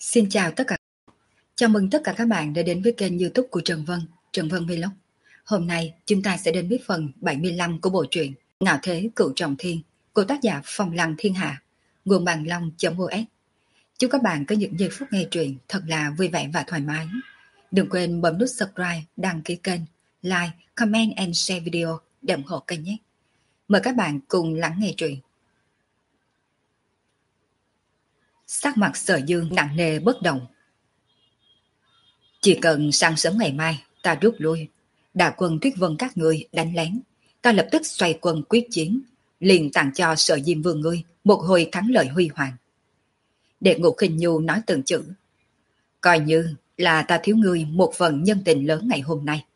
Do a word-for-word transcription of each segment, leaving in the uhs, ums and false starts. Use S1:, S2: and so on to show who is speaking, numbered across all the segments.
S1: Xin chào tất cả. Chào mừng tất cả các bạn đã đến với kênh YouTube của Trần Vân, Trần Vân Vlog. Hôm nay chúng ta sẽ đến với phần bảy mươi lăm của bộ truyện Ngạo Thế Cửu Trọng Thiên của tác giả Phong Lăng Thiên Hạ, nguồn bàn long.os. Chúc các bạn có những giây phút nghe truyện thật là vui vẻ và thoải mái. Đừng quên bấm nút subscribe, đăng ký kênh, like, comment and share video để ủng hộ kênh nhé. Mời các bạn cùng lắng nghe truyện. Sắc mặt Sở Dương nặng nề bất động. Chỉ cần sáng sớm ngày mai ta rút lui, đại quân Tuyết Vân các ngươi đánh lén, ta lập tức xoay quân quyết chiến, liền tặng cho Sở Diêm Vương ngươi một hồi thắng lợi huy hoàng. Đệ Ngũ Khinh Nhu nói từng chữ, coi như là ta thiếu ngươi một phần nhân tình lớn ngày hôm nay.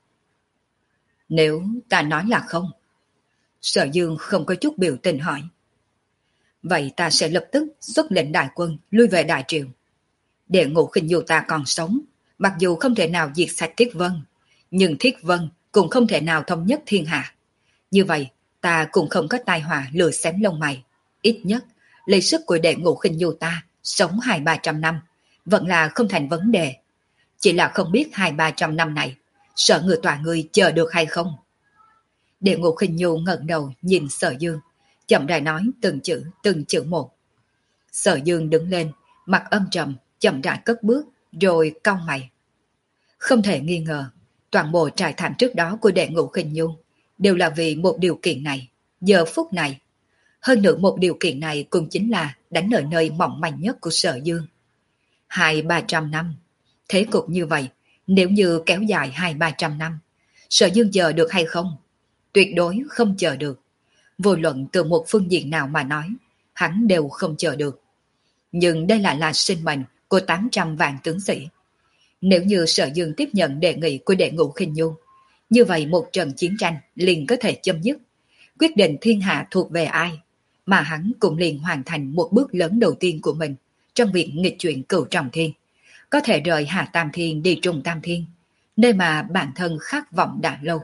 S1: Nếu ta nói là không, Sở Dương không có chút biểu tình hỏi, vậy ta sẽ lập tức xuất lệnh đại quân lui về Đại Triều. Đệ Ngũ Khinh Nhu ta còn sống, mặc dù không thể nào diệt sạch Thiết Vân, nhưng Thiết Vân cũng không thể nào thống nhất thiên hạ. Như vậy, ta cũng không có tai họa lừa xém lông mày. Ít nhất, lấy sức của Đệ Ngũ Khinh Nhu ta sống hai ba trăm năm, vẫn là không thành vấn đề. Chỉ là không biết hai ba trăm năm này, sợ người tòa người chờ được hay không. Đệ Ngũ Khinh Nhu ngẩng đầu nhìn Sở Dương, chậm rãi nói từng chữ từng chữ một. Sở Dương đứng lên, mặt âm trầm, chậm rãi cất bước, rồi cau mày. Không thể nghi ngờ, toàn bộ trải thảm trước đó của Đệ Ngũ Khinh Nhu đều là vì một điều kiện này, giờ phút này. Hơn nữa một điều kiện này cũng chính là đánh ở nơi mỏng manh nhất của Sở Dương. Hai ba trăm năm, thế cục như vậy, nếu như kéo dài hai ba trăm năm, Sở Dương chờ được hay không? Tuyệt đối không chờ được. Vô luận từ một phương diện nào mà nói, hắn đều không chờ được. Nhưng đây lại là sinh mệnh của tám trăm vạn tướng sĩ. Nếu như Sở Dương tiếp nhận đề nghị của Đệ Ngũ Khinh Nhu, như vậy một trận chiến tranh liền có thể chấm dứt, quyết định thiên hạ thuộc về ai, mà hắn cũng liền hoàn thành một bước lớn đầu tiên của mình trong việc nghịch chuyển Cửu Trọng Thiên, có thể rời Hạ Tam Thiên đi Trung Tam Thiên, nơi mà bản thân khát vọng đã lâu.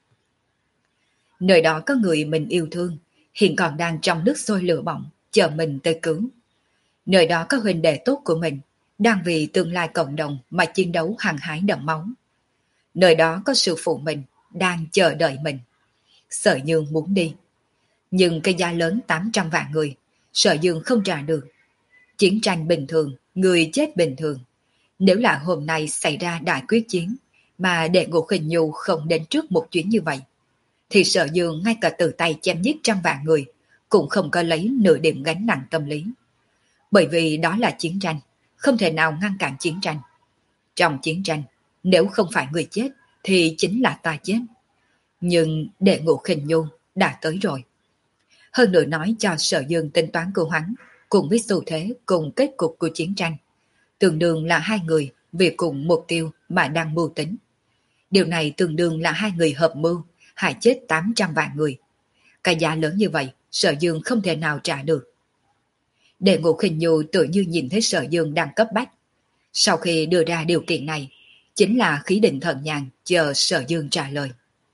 S1: Nơi đó có người mình yêu thương, hiện còn đang trong nước sôi lửa bỏng, chờ mình tới cứu. Nơi đó có huynh đệ tốt của mình, đang vì tương lai cộng đồng mà chiến đấu hăng hái đẫm máu. Nơi đó có sư phụ mình, đang chờ đợi mình. Sở Dương muốn đi. Nhưng cái giá lớn tám trăm vạn người, Sở Dương không trả được. Chiến tranh bình thường, người chết bình thường. Nếu là hôm nay xảy ra đại quyết chiến, mà Đệ Ngũ Khinh Nhu không đến trước một chuyến như vậy, thì Sở Dương ngay cả từ tay chém giết trăm vạn người, cũng không có lấy nửa điểm gánh nặng tâm lý. Bởi vì đó là chiến tranh, không thể nào ngăn cản chiến tranh. Trong chiến tranh, nếu không phải người chết, thì chính là ta chết. Nhưng Đệ Ngũ Khinh Nhu đã tới rồi. Hơn nữa nói cho Sở Dương tính toán của hắn, cùng với xu thế cùng kết cục của chiến tranh. Tương đương là hai người vì cùng mục tiêu mà đang mưu tính. Điều này tương đương là hai người hợp mưu, hại chết tám trăm vạn người. Cái giá lớn như vậy, Sở Dương không thể nào trả được. Đệ Ngũ Khinh Nhu tự như nhìn thấy Sở Dương đang cấp bách. Sau khi đưa ra điều kiện này, chính là khí định thần nhàn chờ Sở Dương trả lời.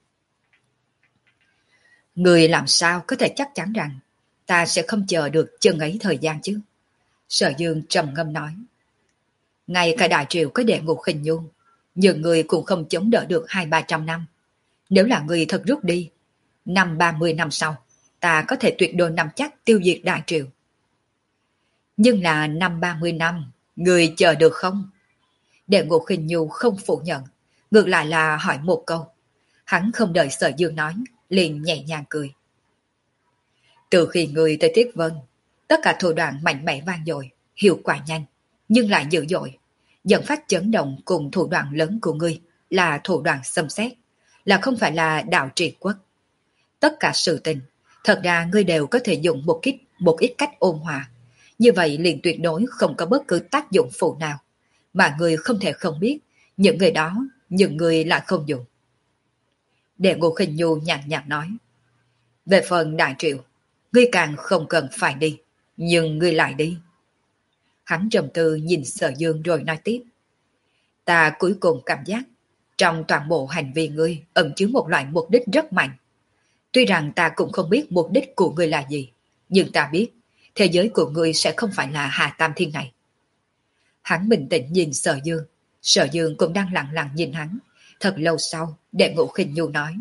S1: Người làm sao có thể chắc chắn rằng ta sẽ không chờ được chừng ấy thời gian chứ? Sở Dương trầm ngâm nói. Ngay cả Đại Triều có Đệ Ngũ Khinh Nhu, nhưng người cũng không chống đỡ được hai ba trăm năm. Nếu là người thật rút đi, năm ba mươi năm sau, ta có thể tuyệt đối nắm chắc tiêu diệt Đại Triều. Nhưng là năm ba mươi năm, người chờ được không? Đệ Ngũ Khinh Nhu không phủ nhận, ngược lại là hỏi một câu. Hắn không đợi Sở Dương nói, liền nhẹ nhàng cười. Từ khi người tới Thiết Vân, tất cả thủ đoạn mạnh mẽ vang dội, hiệu quả nhanh, nhưng lại dữ dội. Dẫn phát chấn động cùng thủ đoạn lớn của ngươi là thủ đoạn xâm xét, là không phải là đạo trị quốc. Tất cả sự tình, thật ra ngươi đều có thể dùng một ít, một ít cách ôn hòa. Như vậy liền tuyệt đối không có bất cứ tác dụng phụ nào, mà người không thể không biết, những người đó, những người lại không dùng. Đệ Ngũ Khinh Nhu nhàn nhạt nói. Về phần Đại Triệu, ngươi càng không cần phải đi, nhưng ngươi lại đi. Hắn trầm tư nhìn Sở Dương rồi nói tiếp. Ta cuối cùng cảm giác, trong toàn bộ hành vi ngươi ẩn chứa một loại mục đích rất mạnh. Tuy rằng ta cũng không biết mục đích của ngươi là gì, nhưng ta biết, thế giới của ngươi sẽ không phải là Hà Tam Thiên này. Hắn bình tĩnh nhìn Sở Dương. Sở Dương cũng đang lặng lặng nhìn hắn. Thật lâu sau, Đệ Ngũ Khinh Nhu nói.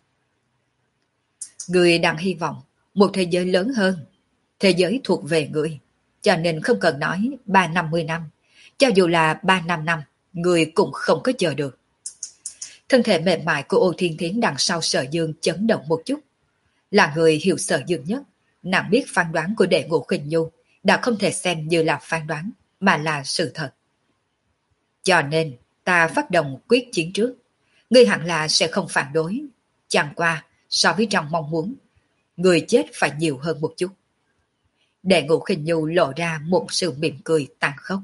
S1: Người đang hy vọng một thế giới lớn hơn. Thế giới thuộc về người. Cho nên không cần nói ba năm mươi năm. Cho dù là ba năm năm, người cũng không có chờ được. Thân thể mềm mại của Ô Thiên Thiến đằng sau Sở Dương chấn động một chút. Là người hiểu Sở Dương nhất, nàng biết phán đoán của Đệ Ngũ Khinh Nhu đã không thể xem như là phán đoán, mà là sự thật. Cho nên, ta phát động quyết chiến trước. Ngươi hẳn là sẽ không phản đối. Chẳng qua, so với trong mong muốn, người chết phải nhiều hơn một chút. Đệ Ngũ Khinh Nhu lộ ra một sự mỉm cười tàn khốc.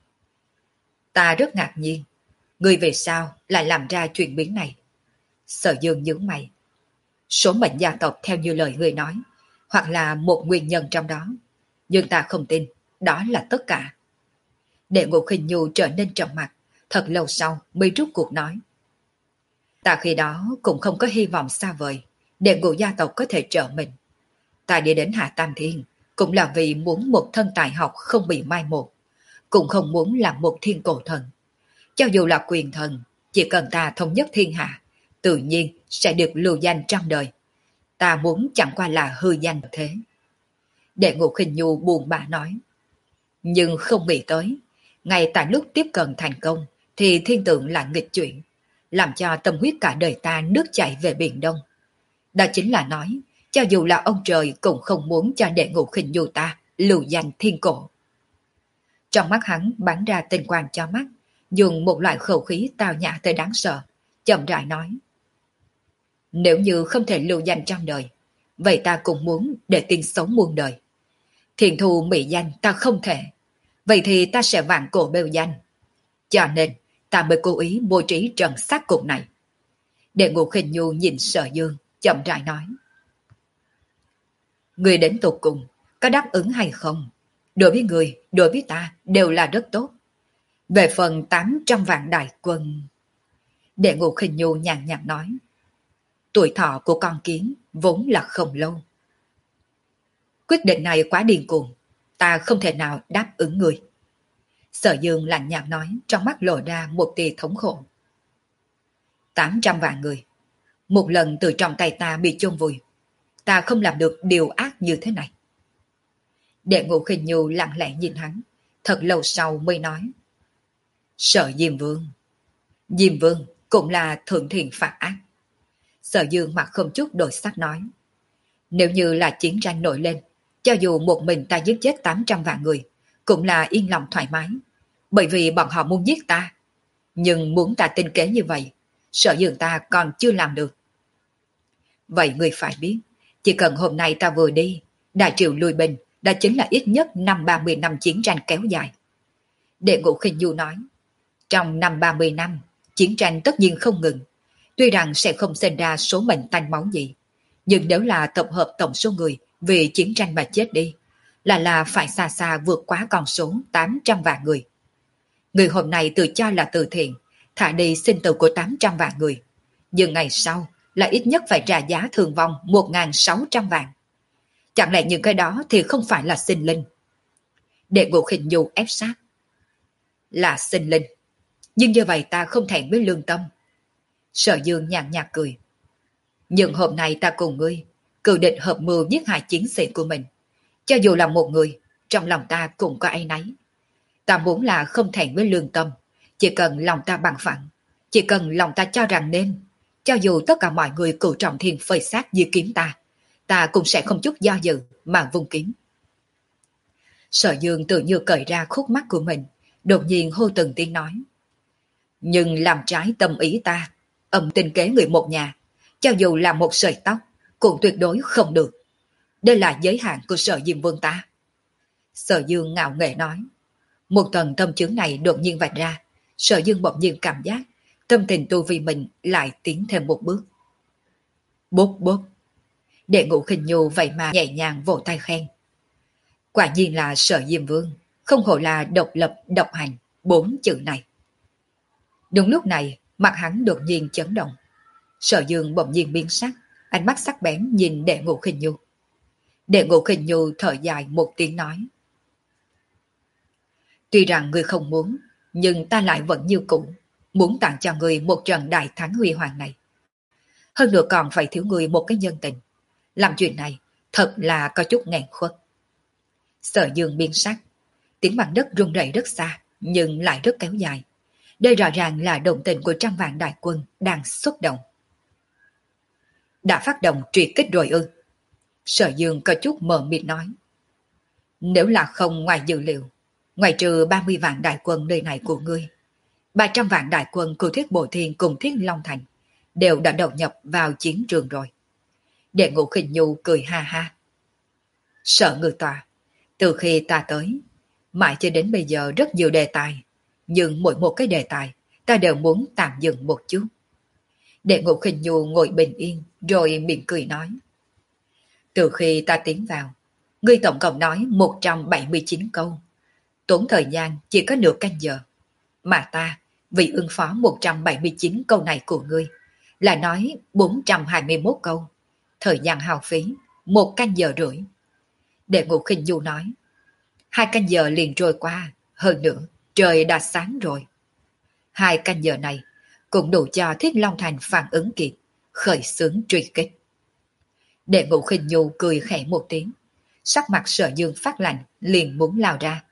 S1: Ta rất ngạc nhiên, ngươi về sao lại làm ra chuyện biến này? Sở Dương nhướng mày. Số mệnh gia tộc theo như lời ngươi nói, hoặc là một nguyên nhân trong đó. Nhưng ta không tin, đó là tất cả. Đệ Ngũ Khinh Nhu trở nên trầm mặc, thật lâu sau mới rút cuộc nói. Ta khi đó cũng không có hy vọng xa vời, Đệ Ngũ gia tộc có thể trợ mình. Ta đi đến Hạ Tam Thiên, cũng là vì muốn một thân tài học không bị mai một, cũng không muốn làm một thiên cổ thần. Cho dù là quyền thần, chỉ cần ta thống nhất thiên hạ, tự nhiên sẽ được lưu danh trăm đời. Ta muốn chẳng qua là hư danh thế. Đệ Ngũ Khinh Nhu buồn bã nói. Nhưng không nghĩ tới, ngay tại lúc tiếp cận thành công, thì thiên tượng lại nghịch chuyển, làm cho tâm huyết cả đời ta nước chảy về biển Đông. Đó chính là nói, cho dù là ông trời cũng không muốn cho Đệ Ngũ Khinh Nhu ta lưu danh thiên cổ. Trong mắt hắn bắn ra tinh quang cho mắt, dùng một loại khẩu khí tào nhã tới đáng sợ, chậm rãi nói. Nếu như không thể lưu danh trăm đời, vậy ta cũng muốn để tiên sống muôn đời. Thiền thù mỹ danh ta không thể, vậy thì ta sẽ vạn cổ bêu danh. Cho nên ta mới cố ý bố trí trận sát cục này. Đệ Ngũ Khinh Nhu nhìn Sở Dương, chậm rãi nói. Người đến tột cùng, có đáp ứng hay không? Đối với người, đối với ta đều là rất tốt. Về phần tám trăm vạn đại quân... Đệ Ngũ Khinh Nhu nhàn nhạt nói. Tuổi thọ của con kiến vốn là không lâu. Quyết định này quá điên cuồng, ta không thể nào đáp ứng người. Sở Dương lạnh nhạt nói, trong mắt lộ ra một tia thống khổ. Tám trăm vạn người, một lần từ trong tay ta bị chôn vùi, ta không làm được điều ác như thế này. Đệ Ngũ Khinh Nhu lặng lẽ nhìn hắn, thật lâu sau mới nói. Sở Diêm Vương. Diêm Vương cũng là thượng thiện phạt ác. Sở Dương mặt không chút đổi sắc nói. Nếu như là chiến tranh nổi lên, cho dù một mình ta giết chết tám trăm vạn người, cũng là yên lòng thoải mái, bởi vì bọn họ muốn giết ta. Nhưng muốn ta tinh kế như vậy, Sở Dương ta còn chưa làm được. Vậy người phải biết, chỉ cần hôm nay ta vừa đi, đại triệu lùi bình, đã chính là ít nhất năm ba mươi năm chiến tranh kéo dài. Đệ Ngũ Khinh Nhu nói, trong năm ba mươi năm, chiến tranh tất nhiên không ngừng. Tuy rằng sẽ không sinh ra số mệnh tanh máu gì, nhưng nếu là tập hợp tổng số người vì chiến tranh mà chết đi, là là phải xa xa vượt quá con số tám trăm vạn người. Người hôm nay tự cho là từ thiện, thả đi sinh tử của tám trăm vạn người, nhưng ngày sau là ít nhất phải trả giá thương vong một nghìn sáu trăm vạn. Chẳng lẽ những cái đó thì không phải là sinh linh? Đệ Ngũ Khinh Nhu ép sát. Là sinh linh, nhưng như vậy ta không thẹn với lương tâm. Sở Dương nhàn nhạt cười. Nhưng hôm nay ta cùng ngươi cự địch hợp mưu giết hại chiến sĩ của mình. Cho dù là một người, trong lòng ta cũng có áy náy. Ta muốn là không thẹn với lương tâm. Chỉ cần lòng ta bằng phẳng, chỉ cần lòng ta cho rằng nên, cho dù tất cả mọi người cửu trọng thiên phơi xác như kiếm ta, ta cũng sẽ không chút do dự mà vung kiếm. Sở Dương tự như cởi ra khúc mắt của mình, đột nhiên hô từng tiếng nói. Nhưng làm trái tâm ý ta, âm tình kế người một nhà, cho dù là một sợi tóc, cũng tuyệt đối không được. Đây là giới hạn của Sở Diêm Vương ta. Sở Dương ngạo nghễ nói. Một tầng tâm chướng này đột nhiên vạch ra, Sở Dương bỗng nhiên cảm giác, tâm tình tu vi mình lại tiến thêm một bước. Bốp bốp. Đệ Ngũ Khinh Nhu vậy mà nhẹ nhàng vỗ tay khen. Quả nhiên là Sở Diêm Vương, không hổ là độc lập độc hành, bốn chữ này. Đúng lúc này, mặt hắn đột nhiên chấn động. Sở Dương bỗng nhiên biến sắc, ánh mắt sắc bén nhìn Đệ Ngũ Khinh Nhu. Đệ Ngũ Khinh Nhu thở dài một tiếng nói. Tuy rằng ngươi không muốn, nhưng ta lại vẫn như cũ, muốn tặng cho ngươi một trận đại thắng huy hoàng này. Hơn nữa còn phải thiếu ngươi một cái nhân tình. Làm chuyện này thật là có chút nghẹn khuất. Sở Dương biến sắc, tiếng mặt đất rung rẩy rất xa, nhưng lại rất kéo dài. Đây rõ ràng là động tình của trăm vạn đại quân đang xuất động. Đã phát động truy kích rồi ư? Sở Dương có chút mờ mịt nói. Nếu là không ngoài dự liệu, ngoài trừ ba mươi vạn đại quân nơi này của ngươi, ba trăm vạn đại quân của Thiết Bộ Thiên cùng Thiết Long Thành đều đã đầu nhập vào chiến trường rồi. Đệ Ngũ Khinh Nhu cười ha ha. Sở Ngự Tòa, từ khi ta tới, mãi cho đến bây giờ rất nhiều đề tài, nhưng mỗi một cái đề tài ta đều muốn tạm dừng một chút. Đệ Ngũ Khinh Nhu ngồi bình yên rồi miệng cười nói. Từ khi ta tiến vào, ngươi tổng cộng nói một trăm bảy mươi chín câu, tốn thời gian chỉ có nửa canh giờ. Mà ta, vì ứng phó một trăm bảy mươi chín câu này của ngươi, là nói bốn trăm hai mươi mốt câu, thời gian hao phí một canh giờ rưỡi. Đệ Ngũ Khinh Nhu nói, hai canh giờ liền trôi qua, hơn nữa trời đã sáng rồi. Hai canh giờ này cũng đủ cho Thiết Long Thành phản ứng kịp, khởi xướng truy kích. Đệ Ngũ Khinh Nhu cười khẽ một tiếng, sắc mặt Sở Dương phát lạnh, liền muốn lao ra.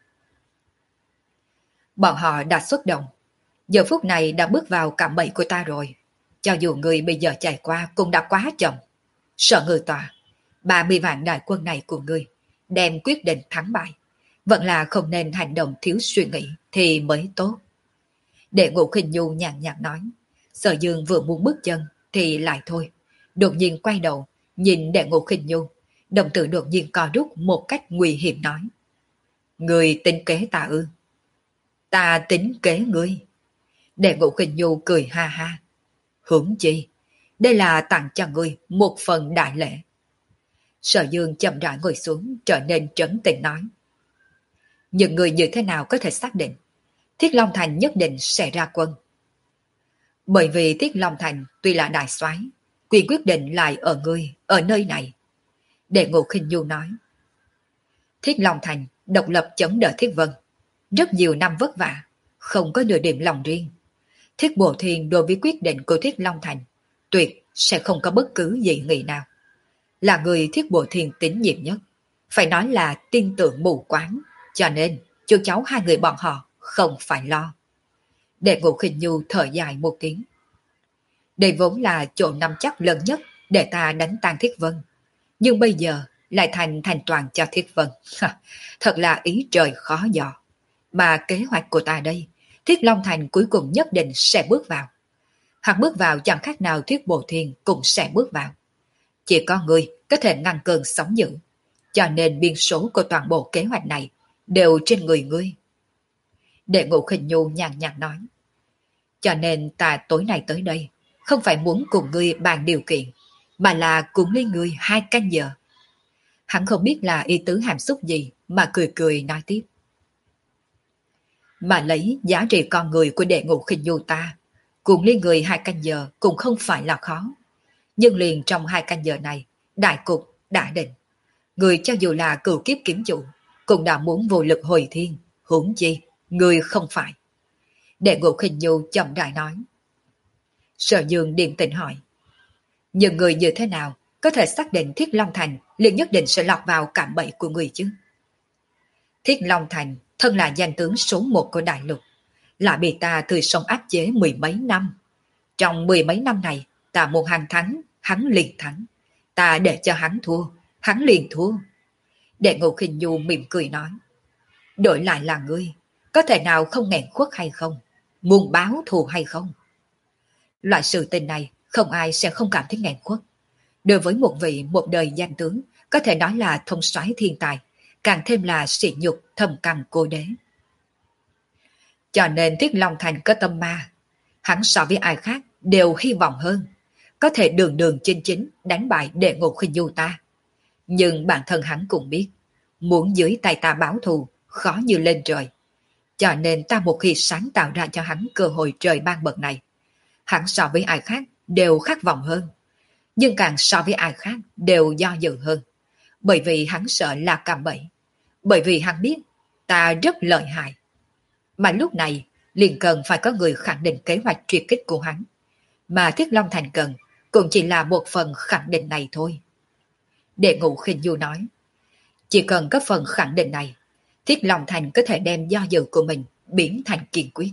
S1: Bọn họ đã xuất động, giờ phút này đã bước vào cạm bẫy của ta rồi. Cho dù người bây giờ chạy qua cũng đã quá chậm. Sở Ngự Tòa, ba mươi vạn đại quân này của ngươi đem quyết định thắng bại, vẫn là không nên hành động thiếu suy nghĩ thì mới tốt. Đệ Ngũ Khinh Nhu nhàn nhạt nói. Sở Dương vừa muốn bước chân thì lại thôi, đột nhiên quay đầu nhìn Đệ Ngũ Khinh Nhu, đồng tử đột nhiên co rút một cách nguy hiểm nói. Người tính kế ta ư? Ta tính kế ngươi. Đệ Ngũ Khinh Nhu cười ha ha. Huống chi, đây là tặng cho ngươi một phần đại lễ. Sở Dương chậm rãi ngồi xuống, trở nên trấn tĩnh nói. Nhưng người như thế nào có thể xác định Thiết Long Thành nhất định sẽ ra quân? Bởi vì Thiết Long Thành tuy là đại soái, quyền quyết định lại ở ngươi, ở nơi này. Đệ Ngũ Khinh Nhu nói. Thiết Long Thành độc lập chống đỡ Thiết Vân, rất nhiều năm vất vả, không có nửa điểm lòng riêng. Thiết Bộ Thiên đối với quyết định của Thiết Long Thành tuyệt sẽ không có bất cứ dị nghị nào. Là người Thiết Bộ Thiên tín nhiệm nhất, phải nói là tin tưởng mù quáng, cho nên chú cháu hai người bọn họ không phải lo. Đệ Ngũ Khinh Nhu thở dài một tiếng. Đây vốn là chỗ nắm chắc lớn nhất để ta đánh tan Thiết Vân, nhưng bây giờ lại thành thành toàn cho Thiết Vân. Thật là ý trời khó dò. Mà kế hoạch của ta đây, Thiết Long Thành cuối cùng nhất định sẽ bước vào. Hoặc bước vào chẳng khác nào Thiết Bộ Thiên cũng sẽ bước vào. Chỉ có người có thể ngăn cơn sóng dữ, cho nên biên số của toàn bộ kế hoạch này đều trên người ngươi. Đệ Ngũ Khinh Nhu nhàn nhạt nói. Cho nên ta tối nay tới đây không phải muốn cùng ngươi bàn điều kiện, mà là cùng lấy ngươi hai canh giờ. Hắn không biết là ý tứ hàm xúc gì mà cười cười nói tiếp. Mà lấy giá trị con người của Đệ Ngũ Khinh Nhu ta, cùng lấy người hai canh giờ cũng không phải là khó. Nhưng liền trong hai canh giờ này, đại cục đã định. Người cho dù là cửu kiếp kiếm chủ, cũng đã muốn vô lực hồi thiên, huống chi, người không phải. Đệ Ngũ Khinh Nhu chậm rãi nói. Sở Dương điềm tĩnh hỏi. Nhưng người như thế nào có thể xác định Thiết Long Thành liền nhất định sẽ lọt vào cạm bẫy của người chứ? Thiết Long Thành thân là danh tướng số một của đại lục, lại bị ta từ sông áp chế mười mấy năm. Trong mười mấy năm này, ta muốn hắn thắng, hắn liền thắng. Ta để cho hắn thua, hắn liền thua. Đệ Ngũ Khinh Nhu mỉm cười nói. Đổi lại là ngươi, có thể nào không nghẹn khuất hay không? Muốn báo thù hay không? Loại sự tình này không ai sẽ không cảm thấy nghẹn khuất. Đối với một vị một đời danh tướng, có thể nói là thông soái thiên tài, càng thêm là sỉ nhục thầm cằn cô đế. Cho nên Thiết Long Thành có tâm ma, hắn so với ai khác đều hy vọng hơn, có thể đường đường chính chính đánh bại Đệ Ngũ Khinh Nhu ta. Nhưng bản thân hắn cũng biết, muốn dưới tay ta báo thù khó như lên trời. Cho nên ta một khi sáng tạo ra cho hắn cơ hội trời ban bậc này, hắn so với ai khác đều khát vọng hơn, nhưng càng so với ai khác đều do dự hơn, bởi vì hắn sợ là cạm bẫy, bởi vì hắn biết ta rất lợi hại. Mà lúc này liền cần phải có người khẳng định kế hoạch truy kích của hắn. Mà Thiết Long Thành cần cũng chỉ là một phần khẳng định này thôi. Đệ Ngũ Khinh Du nói, chỉ cần có phần khẳng định này, Thiết Long Thành có thể đem do dự của mình biến thành kiên quyết.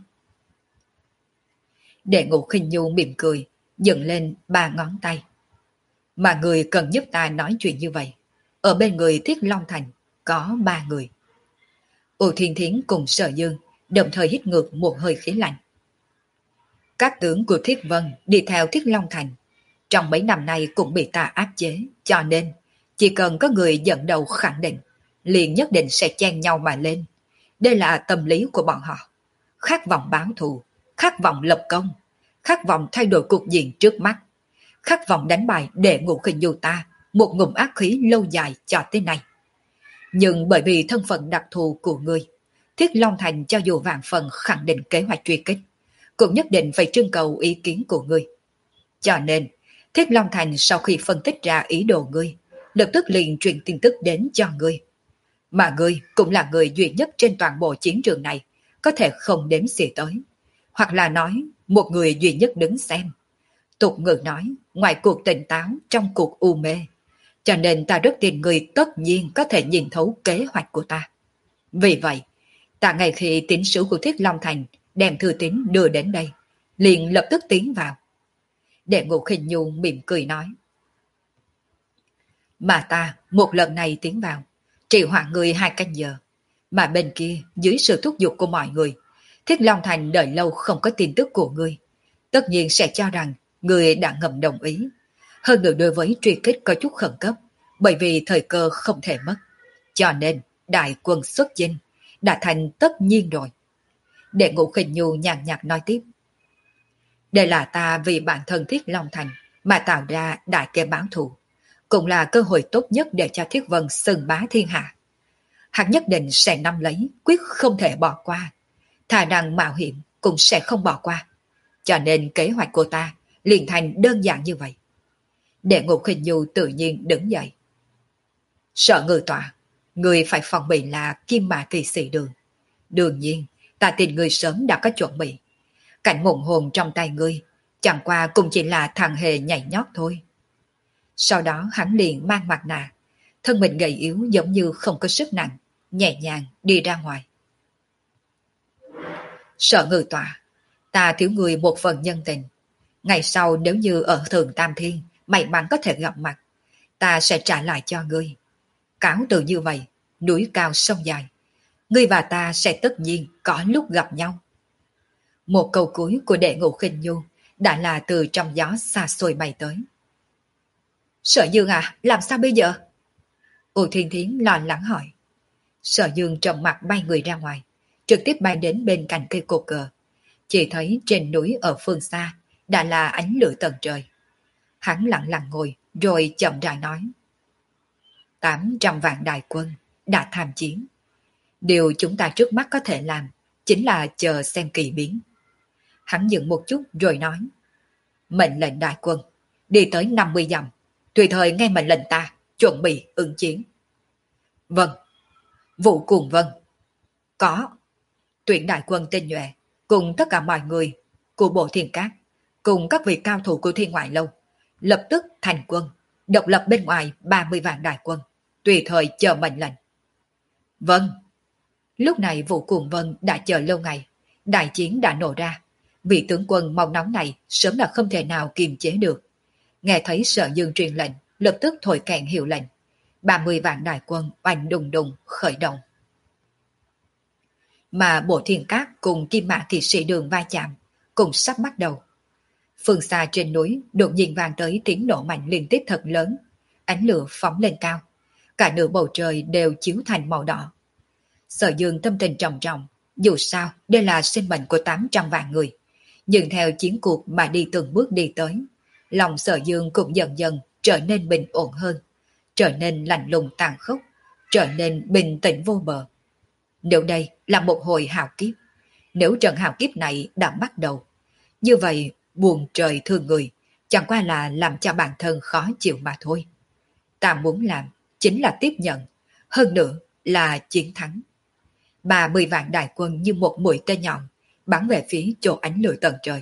S1: Đệ Ngũ Khinh Du mỉm cười, dựng lên ba ngón tay. Mà người cần giúp ta nói chuyện như vậy, ở bên người Thiết Long Thành có ba người. U Thiên Thiến cùng Sở Dương đồng thời hít ngược một hơi khí lạnh. Các tướng của Thiết Vân đi theo Thiết Long Thành, trong mấy năm nay cũng bị ta áp chế, cho nên chỉ cần có người dẫn đầu khẳng định, liền nhất định sẽ chen nhau mà lên. Đây là tâm lý của bọn họ. Khát vọng báo thù, khát vọng lập công, khát vọng thay đổi cục diện trước mắt, khát vọng đánh bại Đệ Ngũ Khinh Du ta một ngụm ác khí lâu dài cho tới nay. Nhưng bởi vì thân phận đặc thù của ngươi, Thiết Long Thành cho dù vạn phần khẳng định kế hoạch truy kích, cũng nhất định phải trưng cầu ý kiến của ngươi. Cho nên, Thiết Long Thành sau khi phân tích ra ý đồ ngươi, lập tức liền truyền tin tức đến cho ngươi. Mà ngươi cũng là người duy nhất trên toàn bộ chiến trường này có thể không đếm xỉa tới. Hoặc là nói, một người duy nhất đứng xem. Tục ngữ nói, ngoài cuộc tỉnh táo, trong cuộc u mê. Cho nên ta rất tin người tất nhiên có thể nhìn thấu kế hoạch của ta. Vì vậy, ta ngay khi tín sứ của Thiết Long Thành đem thư tín đưa đến đây, liền lập tức tiến vào. Đệ Ngũ Khinh Du mỉm cười nói. Mà ta một lần này tiến vào, trì hoãn người hai canh giờ. Mà bên kia, dưới sự thúc giục của mọi người, Thiết Long Thành đợi lâu không có tin tức của ngươi. Tất nhiên sẽ cho rằng người đã ngầm đồng ý. Hơn nữa đối với truy kích có chút khẩn cấp, bởi vì thời cơ không thể mất. Cho nên, đại quân xuất chinh đã thành tất nhiên rồi. Đệ Ngũ Khinh Du nhàn nhạt nói tiếp. Đây là ta vì bản thân Thiết Long Thành mà tạo ra đại kế báo thù, cũng là cơ hội tốt nhất để cho Thiết Vân xưng bá thiên hạ. Hắn nhất định sẽ nắm lấy, quyết không thể bỏ qua. Thà rằng mạo hiểm cũng sẽ không bỏ qua. Cho nên kế hoạch của ta liền thành đơn giản như vậy. Đệ Ngũ Khinh Du tự nhiên đứng dậy. Sợ Ngư Tọa, người phải phòng bị là Kim Mã Kỳ Sĩ Đường. Đương nhiên, ta tin người sớm đã có chuẩn bị. Cảnh mộng hồn trong tay ngươi, chẳng qua cũng chỉ là thằng hề nhảy nhót thôi. Sau đó hắn liền mang mặt nạ, thân mình gầy yếu giống như không có sức nặng, nhẹ nhàng đi ra ngoài. Sợ Ngư Tọa, ta thiếu người một phần nhân tình. Ngày sau nếu như ở Thường Tam Thiên, may mắn có thể gặp mặt, ta sẽ trả lại cho ngươi. Cáo từ như vậy, núi cao sông dài, ngươi và ta sẽ tất nhiên có lúc gặp nhau. Một câu cuối của Đệ Ngũ Khinh Du đã là từ trong gió xa xôi bay tới. Sở Dương à, làm sao bây giờ? U Thiên Thiến lo lắng hỏi. Sở Dương trầm mặt bay người ra ngoài, trực tiếp bay đến bên cạnh cây cột cờ. Chỉ thấy trên núi ở phương xa đã là ánh lửa tận trời. Hắn lặng lặng ngồi rồi chậm rãi nói. Tám trăm vạn đại quân đã tham chiến. Điều chúng ta trước mắt có thể làm chính là chờ xem kỳ biến. Hắn dừng một chút rồi nói. Mệnh lệnh đại quân, đi tới năm mươi dặm, tùy thời nghe mệnh lệnh ta, chuẩn bị ứng chiến. Vâng. Vụ cùng vâng. Có. Tuyển đại quân tinh nhuệ, cùng tất cả mọi người của Bộ Thiên Cát, cùng các vị cao thủ của Thiên Ngoại Lâu, lập tức thành quân, độc lập bên ngoài ba mươi vạn đại quân, tùy thời chờ mệnh lệnh. Vâng. Lúc này Vũ Cùng Vân đã chờ lâu ngày, đại chiến đã nổ ra. Vị tướng quân mong nóng này sớm là không thể nào kiềm chế được. Nghe thấy Sở Dương truyền lệnh, lập tức thổi kèn hiệu lệnh. ba mươi vạn đại quân oanh đùng đùng khởi động. Mà Bộ Thiên Cát cùng Kim Mã Kỳ Sĩ Đường va chạm, cùng sắp bắt đầu. Phương xa trên núi đột nhiên vang tới tiếng nổ mạnh liên tiếp thật lớn, ánh lửa phóng lên cao, cả nửa bầu trời đều chiếu thành màu đỏ. Sở Dương tâm tình trầm trọng, dù sao đây là sinh mệnh của tám trăm vạn người, nhưng theo chiến cuộc mà đi từng bước đi tới, lòng Sở Dương cũng dần dần trở nên bình ổn hơn, trở nên lạnh lùng tàn khốc, trở nên bình tĩnh vô bờ. Nếu đây là một hồi hào kiếp, nếu trận hào kiếp này đã bắt đầu, như vậy buồn trời thương người, chẳng qua là làm cho bản thân khó chịu mà thôi. Ta muốn làm chính là tiếp nhận, hơn nữa là chiến thắng. mà mười vạn đại quân như một mũi tên nhọn bắn về phía chỗ ánh lửa tận trời.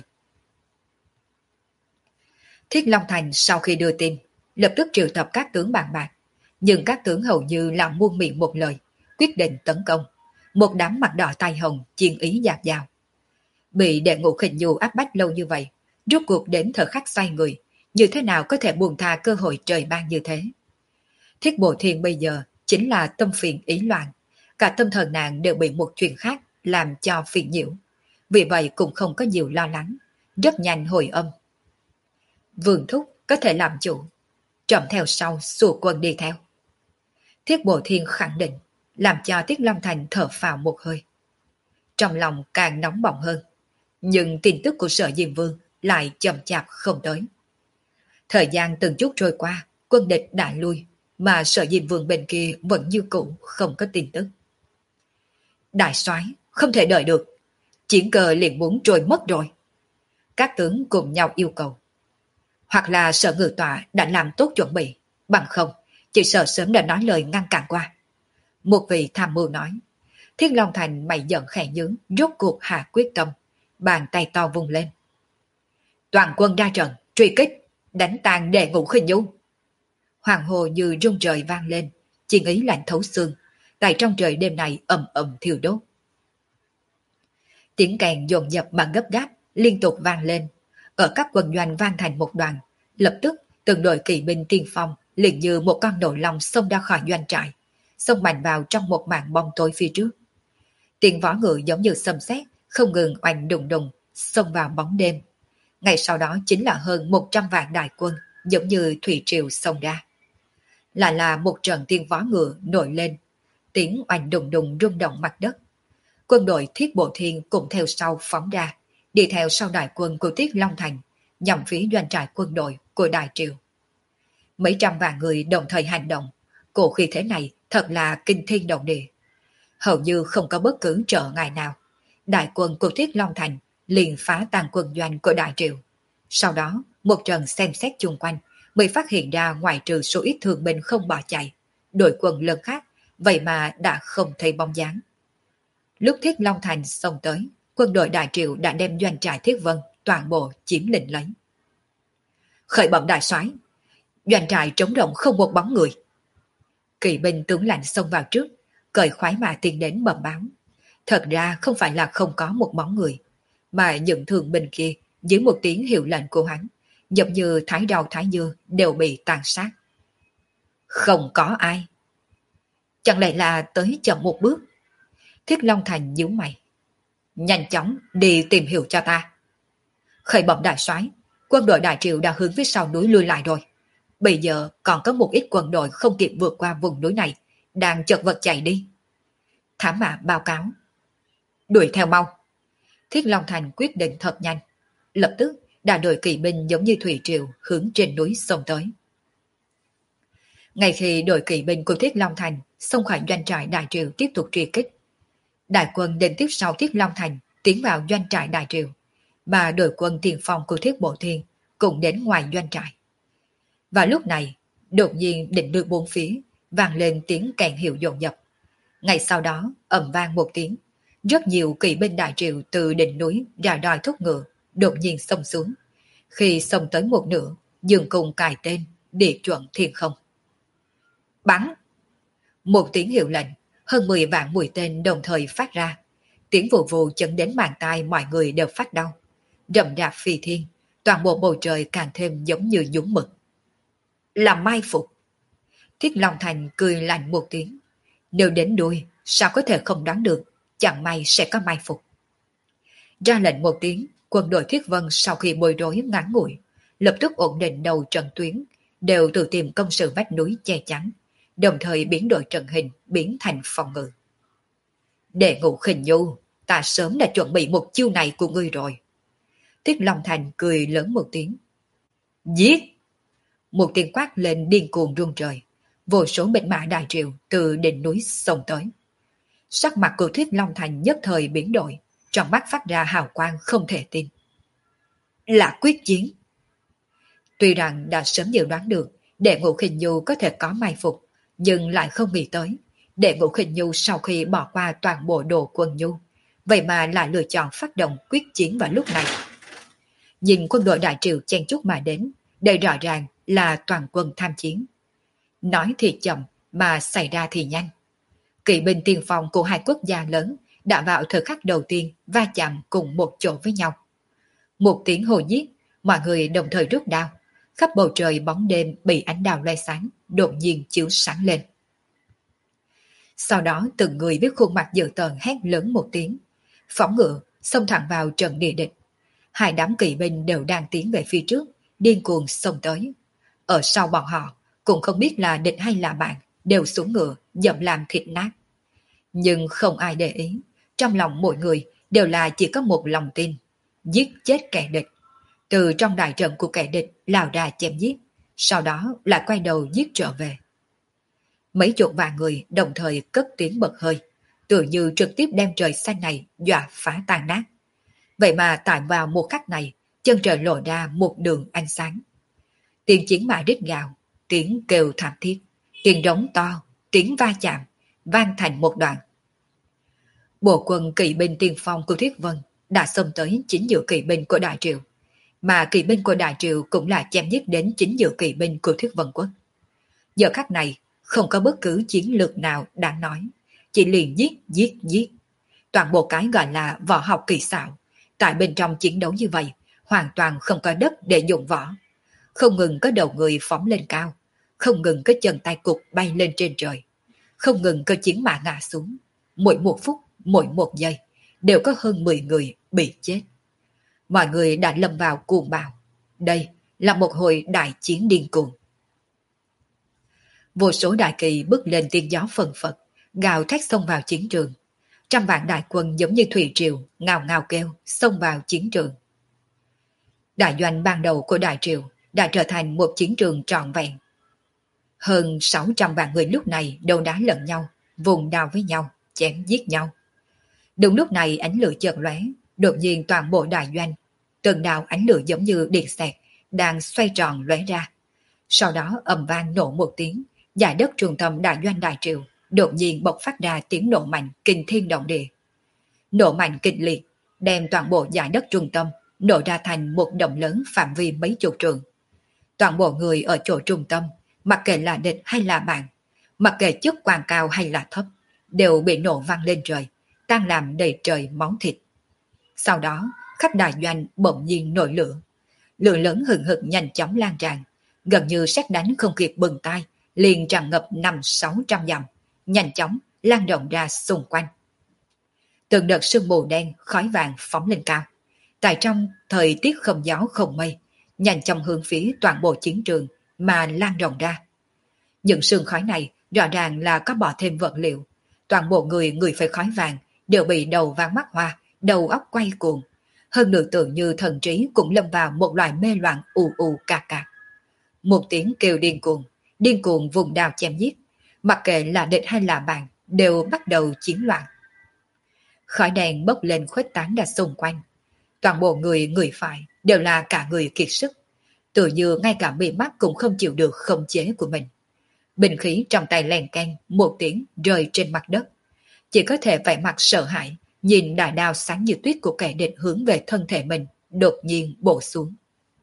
S1: Thiết Long Thành sau khi đưa tin, lập tức triệu tập các tướng bàn bạc, nhưng các tướng hầu như là muôn miệng một lời, quyết định tấn công. Một đám mặt đỏ tai hồng, chiến ý dạt dào. Bị Đệ Ngũ Khinh Du áp bách lâu như vậy, rốt cuộc đến thời khắc xoay người, như thế nào có thể buông tha cơ hội trời ban như thế? Thiết Bộ Thiên bây giờ chính là tâm phiền ý loạn, cả tâm thần nàng đều bị một chuyện khác làm cho phiền nhiễu. Vì vậy cũng không có nhiều lo lắng, rất nhanh hồi âm. Vương Thúc có thể làm chủ, trộm theo sau xua quân đi theo. Thiết Bộ Thiên khẳng định, làm cho Tiết Long Thành thở phào một hơi. Trong lòng càng nóng bỏng hơn, nhưng tin tức của Sở Diêm Vương lại chậm chạp không tới. Thời gian từng chút trôi qua, quân địch đã lui, mà Sở Diêm Vương bên kia vẫn như cũ không có tin tức. Đại soái không thể đợi được, chiến cờ liền muốn trôi mất rồi. Các tướng cùng nhau yêu cầu. Hoặc là Sở Ngự Tọa đã làm tốt chuẩn bị, bằng không, chỉ sợ sớm đã nói lời ngăn cản qua. Một vị tham mưu nói. Thiết Long Thành mày giận khẽ nhướng, rốt cuộc hạ quyết tâm, bàn tay to vung lên. Toàn quân ra trận, truy kích, đánh tan Đệ Ngũ Khinh Du. Hoàng hồ như rung trời vang lên, chiến ý lạnh thấu xương, tại trong trời đêm này ầm ầm thiêu đốt. Tiếng kèn dồn dập mà gấp gáp, liên tục vang lên, ở các quân doanh vang thành một đoàn, lập tức từng đội kỵ binh tiên phong liền như một con nổi lòng xông ra khỏi doanh trại, xông mạnh vào trong một màn bóng tối phía trước. Tiếng võ ngựa giống như sấm sét, không ngừng oanh đùng đùng, xông vào bóng đêm. Ngày sau đó chính là hơn một trăm vạn đại quân, giống như thủy triều xông ra. Lại là một trận tiếng võ ngựa nổi lên, tiếng oanh đùng đùng rung động mặt đất. Quân đội Thiết Bộ Thiên cũng theo sau phóng ra, đi theo sau đại quân của Tiết Long Thành, nhằm phía doanh trại quân đội của Đại Triều. Mấy trăm vạn người đồng thời hành động, cổ khí thế này thật là kinh thiên động địa. Hầu như không có bất cứ trở ngại nào, đại quân của Tiết Long Thành liền phá tan quân doanh của Đại Triều. Sau đó, một trận xem xét chung quanh, mới phát hiện ra ngoài trừ số ít thương binh không bỏ chạy, đội quân lớn khác, vậy mà đã không thấy bóng dáng. Lúc Thiết Long Thành xông tới, quân đội Đại Triều đã đem doanh trại Thiết Vân toàn bộ chiếm lĩnh lấy. Khởi bẩm đại soái, doanh trại trống rỗng không một bóng người. Kỵ binh tướng lãnh xông vào trước, cởi khoái mã tiến đến bẩm báo. Thật ra không phải là không có một bóng người, mà những thường binh kia dưới một tiếng hiệu lệnh của hắn, giống như thái rau thái dưa đều bị tàn sát. Không có ai. Chẳng lẽ là tới chậm một bước? Thiết Long Thành nhíu mày. Nhanh chóng đi tìm hiểu cho ta. Khởi bẩm đại soái, quân đội Đại Triều đã hướng phía sau núi lui lại rồi. Bây giờ còn có một ít quân đội không kịp vượt qua vùng núi này, đang chật vật chạy đi. Thám mã báo cáo. Đuổi theo mau. Thiết Long Thành quyết định thật nhanh. Lập tức đã đội kỵ binh giống như thủy triều hướng trên núi xông tới. Ngay khi đội kỵ binh của Thiết Long Thành xông khỏi doanh trại Đại Triều tiếp tục truy kích, đại quân đến tiếp sau Thiết Long Thành tiến vào doanh trại Đại Triều, mà đội quân tiền phong của Thiết Bộ Thiên cũng đến ngoài doanh trại. Và lúc này, đột nhiên đỉnh núi bốn phía vang lên tiếng kèn hiệu dồn dập. Ngay sau đó, ầm vang một tiếng, rất nhiều kỵ binh Đại Triều từ đỉnh núi ra đòi thúc ngựa, đột nhiên xông xuống. Khi xông tới một nửa, dường cùng cài tên, địa chuẩn thiên không. Bắn! Một tiếng hiệu lệnh, hơn mười vạn mũi tên đồng thời phát ra. Tiếng vù vù chấn đến màng tai mọi người đều phát đau. Rậm rạp phi thiên, toàn bộ bầu trời càng thêm giống như nhúng mực. Là mai phục. Thiết Long Thành cười lạnh một tiếng. Nếu đến đuôi, sao có thể không đoán được, chẳng may sẽ có mai phục. Ra lệnh một tiếng, quân đội Thiết Vân sau khi bối rối ngắn ngủi, lập tức ổn định đầu trận tuyến, đều tự tìm công sự vách núi che chắn, đồng thời biến đổi trận hình biến thành phòng ngự. Đệ Ngũ Khinh Du, ta sớm đã chuẩn bị một chiêu này của ngươi rồi. Thiết Long Thành cười lớn một tiếng. Giết! Một tiếng quát lên điên cuồng rung trời, vô số binh mã Đại Triều từ đỉnh núi xông tới. Sắc mặt của Thiết Long Thành nhất thời biến đổi, trong mắt phát ra hào quang không thể tin. Là quyết chiến. Tuy rằng đã sớm dự đoán được Đệ Ngũ Khinh Du có thể có mai phục, nhưng lại không nghĩ tới Để Ngũ Khinh Nhu sau khi bỏ qua toàn bộ đồ quân nhu, vậy mà lại lựa chọn phát động quyết chiến vào lúc này. Nhìn quân đội Đại Triều chen chúc mà đến, đây rõ ràng là toàn quân tham chiến. Nói thì chậm mà xảy ra thì nhanh. Kỵ binh tiên phong của hai quốc gia lớn đã vào thời khắc đầu tiên va chạm cùng một chỗ với nhau. Một tiếng hô giết, mọi người đồng thời rút đao. Khắp bầu trời bóng đêm bị ánh đao loe sáng, đột nhiên chiếu sáng lên. Sau đó từng người với khuôn mặt dữ tợn hét lớn một tiếng, phóng ngựa xông thẳng vào trận địa địch. Hai đám kỵ binh đều đang tiến về phía trước, điên cuồng xông tới. Ở sau bọn họ cũng không biết là địch hay là bạn, đều xuống ngựa dậm làm thịt nát. Nhưng không ai để ý, trong lòng mỗi người đều là chỉ có một lòng tin, giết chết kẻ địch. Từ trong đại trận của kẻ địch lao ra chém giết, sau đó lại quay đầu giết trở về. Mấy chục vạn người đồng thời cất tiếng bật hơi, tự như trực tiếp đem trời xanh này dọa phá tan nát. Vậy mà tại vào một khắc này, chân trời lộ ra một đường ánh sáng. Tiếng chiến mã rít gào, tiếng kêu thảm thiết, tiếng rống to, tiếng va chạm, vang thành một đoạn. Bộ quân kỵ binh tiên phong của Thuyết Vân đã xông tới chính giữa kỵ binh của Đại Triều, mà kỵ binh của Đại Triều cũng là chém giết đến chính giữa kỵ binh của Thuyết Vân Quốc. Giờ khắc này, không có bất cứ chiến lược nào đáng nói, chỉ liền giết, giết, giết. Toàn bộ cái gọi là võ học kỳ xảo, tại bên trong chiến đấu như vậy, hoàn toàn không có đất để dụng võ. Không ngừng có đầu người phóng lên cao, không ngừng có chân tay cục bay lên trên trời, không ngừng có chiến mã ngã xuống. Mỗi một phút, mỗi một giây, đều có hơn mười người bị chết. Mọi người đã lâm vào cuồng bạo. Đây là một hồi đại chiến điên cuồng. Vô số đại kỳ bước lên tiếng gió phần phật, gào thét xông vào chiến trường. Trăm vạn đại quân giống như thủy triều, ngào ngào kêu, xông vào chiến trường. Đại doanh ban đầu của Đại Triều đã trở thành một chiến trường trọn vẹn. Hơn sáu trăm vạn người lúc này đấu đá lẫn nhau, vùng đao với nhau, chém giết nhau. Đúng lúc này ánh lửa chợt lóe, đột nhiên toàn bộ đại doanh, từng đạo ánh lửa giống như điện xẹt đang xoay tròn lóe ra. Sau đó ầm vang nổ một tiếng, dải đất trung tâm đại doanh Đại Triều đột nhiên bộc phát ra tiếng nổ mạnh kinh thiên động địa. Nổ mạnh kịch liệt, đem toàn bộ dải đất trung tâm nổ ra thành một động lớn phạm vi mấy chục trường. Toàn bộ người ở chỗ trung tâm, mặc kệ là địch hay là bạn, mặc kệ chức quan cao hay là thấp, đều bị nổ văng lên trời, tan làm đầy trời máu thịt. Sau đó, khắp đại doanh bỗng nhiên nổi lửa. Lửa lớn hừng hực nhanh chóng lan tràn, gần như sét đánh không kịp bừng tay, liền tràn ngập năm sáu trăm dặm, nhanh chóng lan rộng ra xung quanh. Từng đợt sương mù đen, khói vàng phóng lên cao. Tại trong thời tiết không gió không mây, nhanh chóng hướng phía toàn bộ chiến trường mà lan rộng ra. Những sương khói này rõ ràng là có bỏ thêm vật liệu. Toàn bộ người người phải khói vàng đều bị đầu váng mắt hoa, đầu óc quay cuồng. Hơn nữa tưởng như thần trí cũng lâm vào một loại mê loạn ù ù cà cà. Một tiếng kêu điên cuồng, điên cuồng vùng đao chém giết, mặc kệ là địch hay là bạn, đều bắt đầu chiến loạn. Khói đèn bốc lên khuếch tán ra xung quanh. Toàn bộ người người phải đều là cả người kiệt sức, tự như ngay cả bị mắt cũng không chịu được khống chế của mình. Bình khí trong tay lèn canh một tiếng rơi trên mặt đất, chỉ có thể vẻ mặt sợ hãi nhìn đại đao sáng như tuyết của kẻ địch hướng về thân thể mình đột nhiên bổ xuống.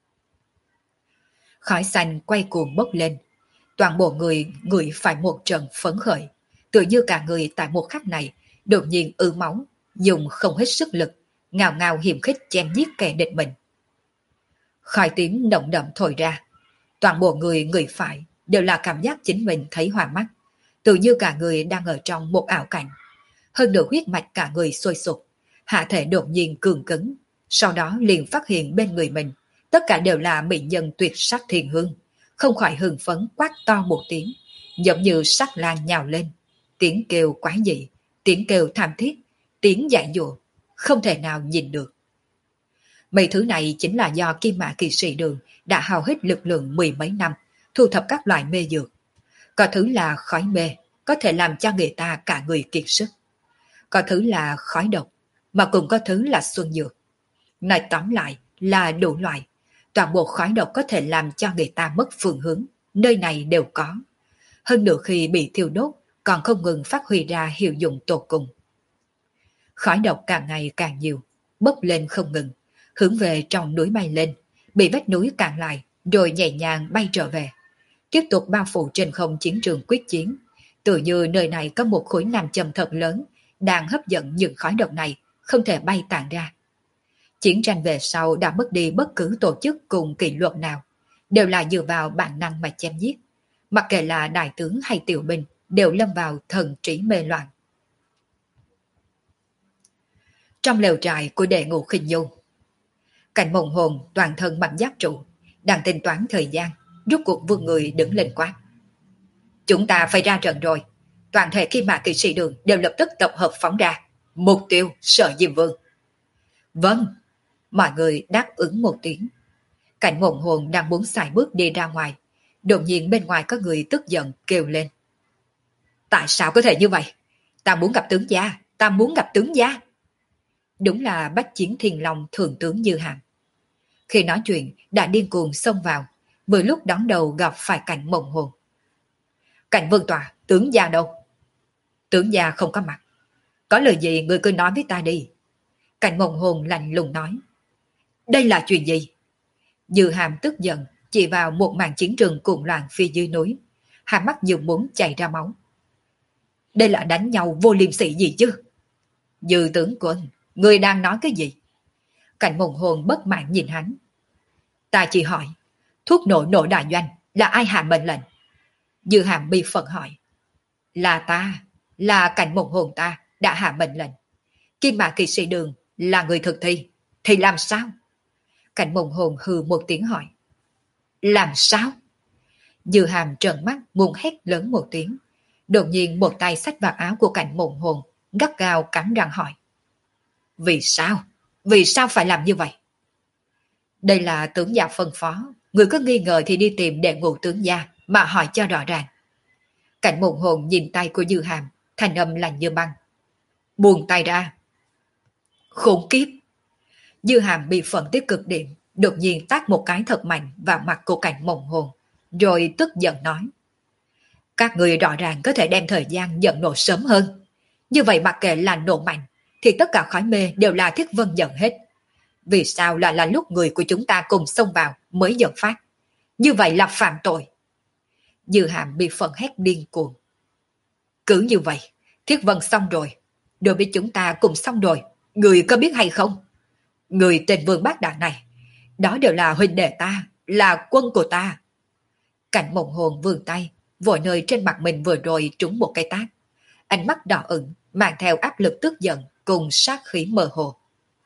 S1: Khói xanh quay cuồng bốc lên, toàn bộ người người phải một trận phấn khởi, tự như cả người tại một khắc này đột nhiên ứ máu, dùng không hết sức lực, ngào ngào hiểm khích chém giết kẻ địch mình. Khói tiếng nồng đậm thổi ra, toàn bộ người người phải đều là cảm giác chính mình thấy hoa mắt, tự như cả người đang ở trong một ảo cảnh. Hơn được huyết mạch cả người sôi sục, hạ thể đột nhiên cường cứng, sau đó liền phát hiện bên người mình tất cả đều là mỹ nhân tuyệt sắc thiên hương, không khỏi hưng phấn quát to một tiếng, giống như sắc lan nhào lên, tiếng kêu quái dị, tiếng kêu thảm thiết, tiếng dại dụa, không thể nào nhìn được. Mấy thứ này chính là do Kim Mã Kỳ Sĩ Đường đã hao hết lực lượng mười mấy năm, thu thập các loại mê dược. Có thứ là khói mê, có thể làm cho người ta cả người kiệt sức. Có thứ là khói độc, mà cũng có thứ là xuân dược. Nói tóm lại là đủ loại. Toàn bộ khói độc có thể làm cho người ta mất phương hướng, nơi này đều có. Hơn nữa khi bị thiêu đốt, còn không ngừng phát huy ra hiệu dụng tột cùng. Khói độc càng ngày càng nhiều, bốc lên không ngừng, hướng về trong núi bay lên, bị vách núi cản lại, rồi nhẹ nhàng bay trở về. Tiếp tục bao phủ trên không chiến trường quyết chiến, tự như nơi này có một khối nam châm thật lớn, đang hấp dẫn những khói độc này, không thể bay tản ra. Chiến tranh về sau đã mất đi bất cứ tổ chức cùng kỷ luật nào, đều là dựa vào bản năng mà chém giết. Mặc kệ là đại tướng hay tiểu binh, đều lâm vào thần trí mê loạn. Trong lều trại của đệ ngũ khinh nhu, Cảnh Mộng Hồn toàn thân mặc giáp trụ, đang tính toán thời gian, rút cuộc vươn người đứng lên quát. Chúng ta phải ra trận rồi, toàn thể Kim Mã kỵ sĩ đường đều lập tức tập hợp phóng ra, mục tiêu Sở Diêm Vương. Vâng, mọi người đáp ứng một tiếng. Cảnh Mộng Hồn đang muốn xài bước đi ra ngoài, đột nhiên bên ngoài có người tức giận kêu lên. Tại sao có thể như vậy? Ta muốn gặp tướng gia, ta muốn gặp tướng gia. Đúng là Bách Chiến Thiên Long thượng tướng Dư Hàm. Khi nói chuyện đã điên cuồng xông vào, vừa lúc đón đầu gặp phải Cảnh Mộng Hồn. Cảnh Vương tòa, tướng gia đâu? Tướng gia không có mặt. Có lời gì người cứ nói với ta đi. Cảnh Mộng Hồn lạnh lùng nói. Đây là chuyện gì? Dư Hàm tức giận chỉ vào một màn chiến trường cuồng loạn phía dưới núi, hai mắt dường muốn chảy ra máu. Đây là đánh nhau vô liêm sỉ gì chứ? Dư tướng quân, người đang nói cái gì? Cảnh Mộng Hồn bất mãn nhìn hắn. Ta chỉ hỏi, thuốc nổ nổ đại doanh là ai hạ mệnh lệnh? Dư Hàm bi phận hỏi. Là ta, là Cảnh Mộng Hồn ta đã hạ mệnh lệnh. Kim Mã kỵ sĩ đường là người thực thi, thì làm sao? Cảnh Mộng Hồn hừ một tiếng hỏi. Làm sao? Dư Hàm trợn mắt muốn hét lớn một tiếng. Đột nhiên một tay xách vào áo của Cảnh Mộng Hồn, gắt gao cắn răng hỏi. Vì sao? Vì sao phải làm như vậy? Đây là tướng gia phân phó, người có nghi ngờ thì đi tìm đệ ngũ tướng gia mà hỏi cho rõ ràng. Cảnh Mộng Hồn nhìn tay của Dư Hàm, thanh âm lạnh như băng. Buông tay ra. Khốn kiếp! Dư Hàm bị phẫn tới cực điểm, đột nhiên tát một cái thật mạnh vào mặt của Cảnh Mộng Hồn, rồi tức giận nói. Các người rõ ràng có thể đem thời gian dẫn nổ sớm hơn. Như vậy mặc kệ là nổ mạnh, thì tất cả khói mê đều là Thiết Vân dẫn hết. Vì sao lại là lúc người của chúng ta cùng xông vào mới dẫn phát? Như vậy là phạm tội. Dư Hàm bị phẫn hét điên cuồng. Cứ như vậy, Thiết Vân xong rồi, đối với chúng ta cùng xong rồi, người có biết hay không? Người tên Vương Bác Đạn này, đó đều là huynh đệ ta, là quân của ta. Cảnh Mộng Hồn vươn tay, vội nơi trên mặt mình vừa rồi trúng một cái tát. Ánh mắt đỏ ửng, mang theo áp lực tức giận cùng sát khí mơ hồ.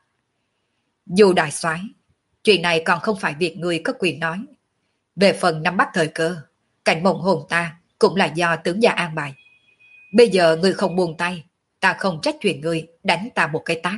S1: Dù đại soái, chuyện này còn không phải việc người có quyền nói. Về phần nắm bắt thời cơ, Cảnh Mộng Hồn ta cũng là do tướng gia an bài. Bây giờ người không buông tay, ta không trách chuyện người đánh ta một cái tát.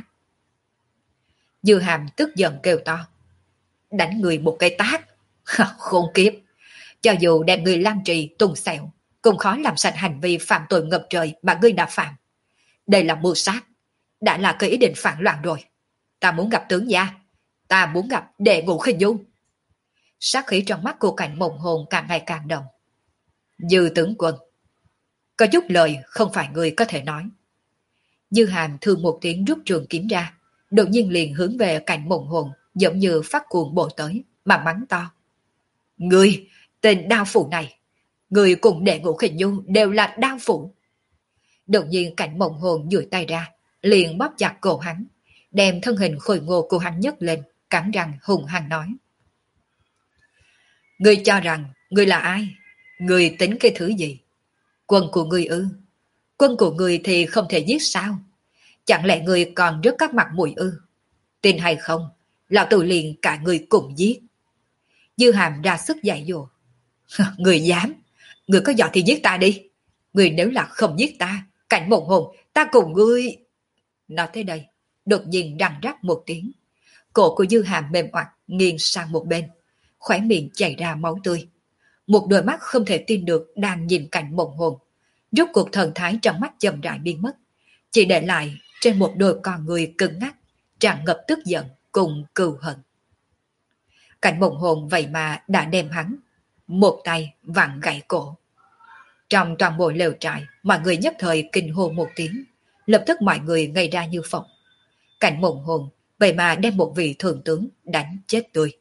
S1: Dư Hàm tức giận kêu to. Đánh người một cái tát? Khốn kiếp! Cho dù đem người lan trì tung xẻo, cũng khó làm sạch hành vi phạm tội ngập trời mà ngươi đã phạm. Đây là mưu sát, đã là cái ý định phản loạn rồi. Ta muốn gặp tướng gia, ta muốn gặp đệ ngũ khinh dung. Sát khí trong mắt của Cảnh Mộng Hồn càng ngày càng đậm. Dư tướng quân, có chút lời không phải người có thể nói. Dư Hàm thương một tiếng rút trường kiếm ra, đột nhiên liền hướng về Cảnh Mộng Hồn, giống như phát cuồng bộ tới, mà mắng to. Ngươi, tên đao phủ này, ngươi cùng đệ ngũ khinh dung đều là đao phủ. Đột nhiên Cảnh Mộng Hồn duỗi tay ra, liền bóp chặt cổ hắn, đem thân hình khôi ngô của hắn nhấc lên, cắn răng hùng hăng nói. Ngươi cho rằng ngươi là ai? Ngươi tính cái thứ gì? Quân của ngươi ư? Quân của ngươi thì không thể giết sao? Chẳng lẽ ngươi còn rất các mặt mũi ư? Tin hay không, lão tử liền cả ngươi cùng giết. Dư Hàm ra sức dạy dỗ. Ngươi dám? Ngươi có giỏi thì giết ta đi. Ngươi nếu là không giết ta, Cảnh Mộng Hồn, ta cùng ngươi... Nói tới đây, đột nhiên răng rắc một tiếng. Cổ của Dư Hàm mềm oặt nghiêng sang một bên, khóe miệng chảy ra máu tươi. Một đôi mắt không thể tin được đang nhìn Cảnh Mộng Hồn. Rốt cuộc thần thái trong mắt chậm rãi biến mất, chỉ để lại trên một đôi con người cứng ngắc, tràn ngập tức giận cùng cừu hận. Cảnh Mộng Hồn vậy mà đã đem hắn một tay vặn gãy cổ. Trong toàn bộ lều trại, mọi người nhất thời kinh hô một tiếng, lập tức mọi người ngây ra như phỏng. Cảnh Mộng Hồn vậy mà đem một vị thượng tướng đánh chết tươi.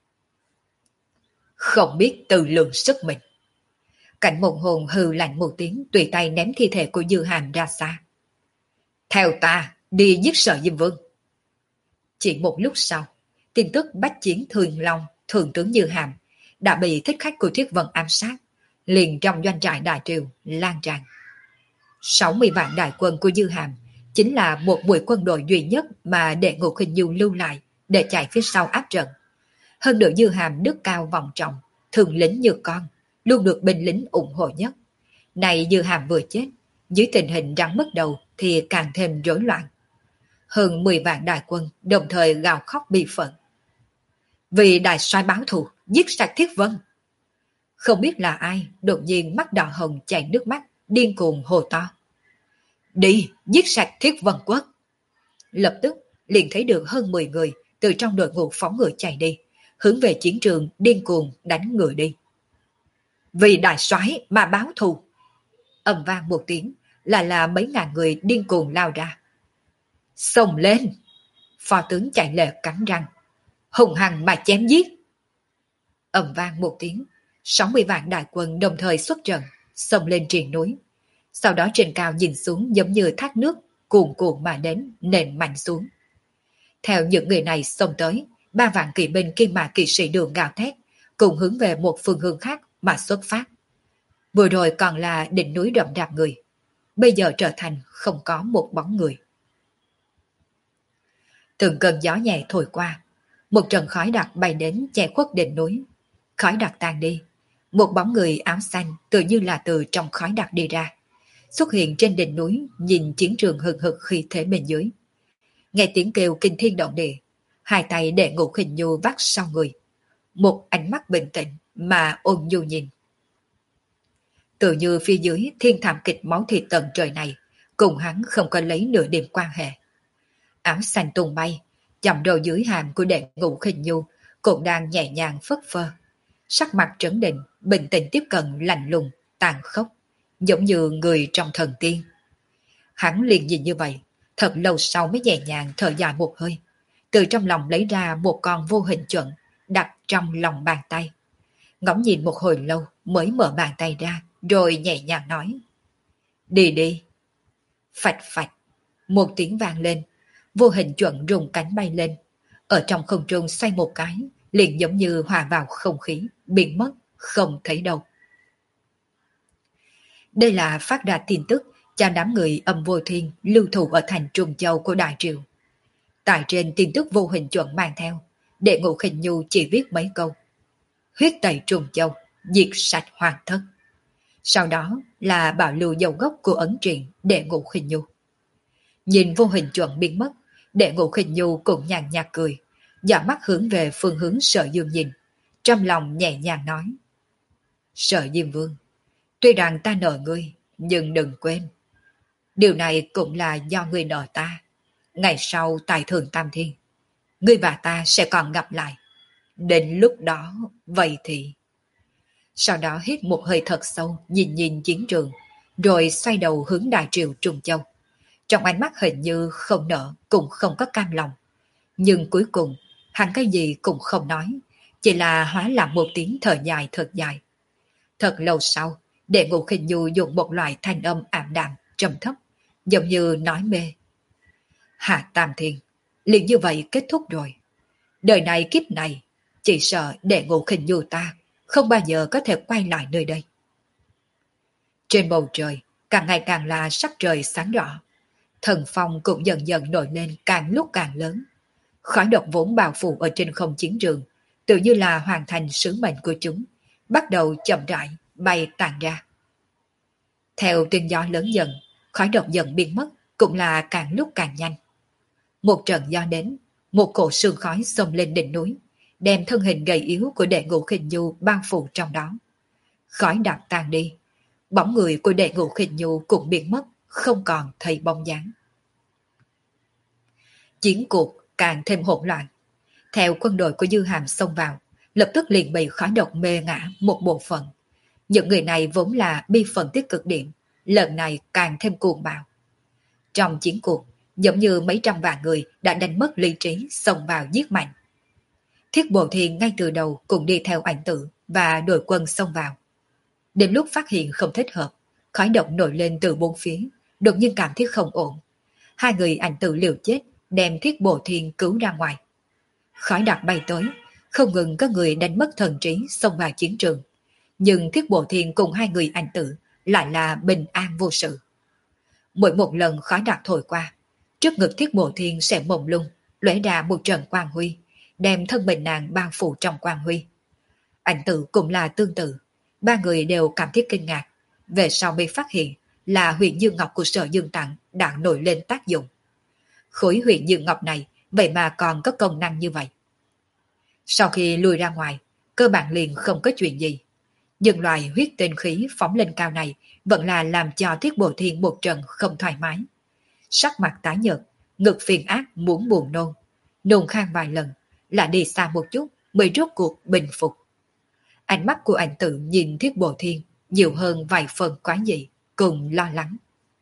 S1: Không biết tự lượng sức mình. Cảnh Mộng Hồn hừ lạnh một tiếng, tùy tay ném thi thể của Dư Hàm ra xa. Theo ta, đi giết Sở Diêm Vương. Chỉ một lúc sau, tin tức bách chiến Thường Long, thượng tướng Dư Hàm đã bị thích khách của Thuyết Vân ám sát, liền trong doanh trại Đại Triều lan tràn. sáu mươi vạn đại quân của Dư Hàm chính là một buổi quân đội duy nhất mà Đệ Ngũ Khinh Du lưu lại để chạy phía sau áp trận. Hơn nữa Dư Hàm đức cao vọng trọng, thường lính như con, luôn được binh lính ủng hộ nhất. Này Dư Hàm vừa chết, dưới tình hình rắn mất đầu thì càng thêm rối loạn. Hơn mười vạn đại quân đồng thời gào khóc bi phẫn. Vì đại soái báo thù, giết sạch Thiết Vân. Không biết là ai, đột nhiên mắt đỏ hồng chảy nước mắt, điên cuồng hô to. Đi, giết sạch Thiết Vân Quốc. Lập tức liền thấy được hơn mười người từ trong đội ngũ phóng ngựa chạy đi, hướng về chiến trường điên cuồng đánh ngựa đi. Vì đại soái mà báo thù. Ầm vang một tiếng, là là mấy ngàn người điên cuồng lao ra. Xông lên! Phó tướng chạy lệ cắn răng, hùng hăng mà chém giết. Ầm vang một tiếng, sáu mươi vạn đại quân đồng thời xuất trận, xông lên triền núi. Sau đó trên cao nhìn xuống giống như thác nước, cuồn cuộn mà đến, nền mạnh xuống. Theo những người này xông tới, ba vạn kỵ binh kim mã kỵ sĩ đường gào thét, cùng hướng về một phương hướng khác mà xuất phát. Vừa rồi còn là đỉnh núi rậm rạp người, bây giờ trở thành không có một bóng người. Từng cơn gió nhẹ thổi qua, một trận khói đặc bay đến che khuất đỉnh núi. Khói đặc tan đi, một bóng người áo xanh tự như là từ trong khói đặc đi ra, xuất hiện trên đỉnh núi, nhìn chiến trường hừng hực khí thế bên dưới. Nghe tiếng kêu kinh thiên động địa, hai tay Đệ Ngũ Khinh Du vác sau người, một ánh mắt bình tĩnh mà ôn nhu nhìn. Tự như phía dưới thiên thảm kịch máu thịt tận trời này, cùng hắn không có lấy nửa điểm quan hệ. Áo xanh tung bay, chậm đầu dưới hàm của Đệ Ngũ Khinh Du cũng đang nhẹ nhàng phất phơ, sắc mặt trấn định, bình tĩnh tiếp cận lạnh lùng, tàn khốc, giống như người trong thần tiên. Hắn liền nhìn như vậy, thật lâu sau mới nhẹ nhàng thở dài một hơi, từ trong lòng lấy ra một con vô hình chuẩn, đặt trong lòng bàn tay. Ngắm nhìn một hồi lâu mới mở bàn tay ra, rồi nhẹ nhàng nói. Đi đi. Phạch phạch, một tiếng vang lên, vô hình chuẩn rung cánh bay lên, ở trong không trung xoay một cái, liền giống như hòa vào không khí, biến mất, không thấy đâu. Đây là phát ra tin tức cho đám người Âm Vô Thiên lưu thủ ở thành Trùng Châu của Đại Triều. Tại trên tin tức vô hình chuẩn mang theo, Đệ Ngũ Khinh Du chỉ viết mấy câu. Huyết tẩy Trùng Châu, diệt sạch hoàng thất. Sau đó là bảo lưu dấu gốc của ấn truyện Đệ Ngũ Khinh Du. Nhìn vô hình chuẩn biến mất, Đệ Ngũ Khinh Du cũng nhàn nhạt cười, dõi mắt hướng về phương hướng Sở Dương nhìn, trong lòng nhẹ nhàng nói. Sở Diêm Vương, tuy rằng ta nợ ngươi, nhưng đừng quên. Điều này cũng là do ngươi nợ ta. Ngày sau tại Thường Tam Thiên, ngươi và ta sẽ còn gặp lại. Đến lúc đó, vậy thì... Sau đó hít một hơi thật sâu, nhìn nhìn chiến trường, rồi xoay đầu hướng Đại Triều Trùng Châu. Trong ánh mắt hình như không nợ, cũng không có cam lòng. Nhưng cuối cùng, hắn cái gì cũng không nói, chỉ là hóa làm một tiếng thở dài thật dài. Thật lâu sau, Đệ Ngũ Khinh Du dùng một loại thanh âm ảm đạm, trầm thấp, giống như nói mê. Hạ Tam Thiên, liền như vậy kết thúc rồi. Đời này kiếp này, chỉ sợ Đệ Ngũ Khinh Du ta không bao giờ có thể quay lại nơi đây. Trên bầu trời, càng ngày càng là sắc trời sáng rõ. Thần phong cũng dần dần nổi lên càng lúc càng lớn. Khói độc vốn bao phủ ở trên không chiến trường, tự như là hoàn thành sứ mệnh của chúng, bắt đầu chậm rãi bay tàn ra. Theo tiếng gió lớn dần, khói độc dần biến mất, cũng là càng lúc càng nhanh. Một trận gió đến, một cổ sương khói xông lên đỉnh núi, đem thân hình gầy yếu của Đệ Ngũ Khinh Du bao phủ trong đó. Khói đặc tan đi, bóng người của Đệ Ngũ Khinh Du cũng biến mất, không còn thấy bóng dáng. Chiến cuộc càng thêm hỗn loạn. Theo quân đội của Dư Hàm xông vào, lập tức liền bị khói độc mê ngã một bộ phận. Những người này vốn là bi phần tích cực điểm, lần này càng thêm cuồng bạo. Trong chiến cuộc, giống như mấy trăm vạn người đã đánh mất lý trí xông vào giết mạnh. Thiết Bộ Thiên ngay từ đầu cùng đi theo Ảnh Tử và đội quân xông vào. Đến lúc phát hiện không thích hợp, khói độc nổi lên từ bốn phía, đột nhiên cảm thấy không ổn. Hai người Ảnh Tử liều chết đem Thiết Bộ Thiên cứu ra ngoài. Khói đặc bay tới, không ngừng có người đánh mất thần trí xông vào chiến trường. Nhưng Thiết Bộ Thiên cùng hai người Ảnh Tử lại là bình an vô sự. Mỗi một lần khói đặc thổi qua, trước ngực Thiết Bộ Thiên sẽ mông lung, lóe ra một trận quang huy, đem thân mình nàng bao phủ trong quang huy. Ảnh Tử cũng là tương tự, ba người đều cảm thấy kinh ngạc, về sau mới phát hiện là huyền dương ngọc của Sở Dương Tặng đã nổi lên tác dụng. Khối huyền dương ngọc này vậy mà còn có công năng như vậy. Sau khi lùi ra ngoài, cơ bản liền không có chuyện gì. Nhưng loài huyết tinh khí phóng lên cao này vẫn là làm cho Thiết Bộ Thiên một trận không thoải mái. Sắc mặt tái nhợt, ngực phiền ác muốn buồn nôn. Nôn khan vài lần, là đi xa một chút mới rốt cuộc bình phục. Ánh mắt của Ảnh Tử nhìn Thiết Bộ Thiên nhiều hơn vài phần quá dị, cùng lo lắng.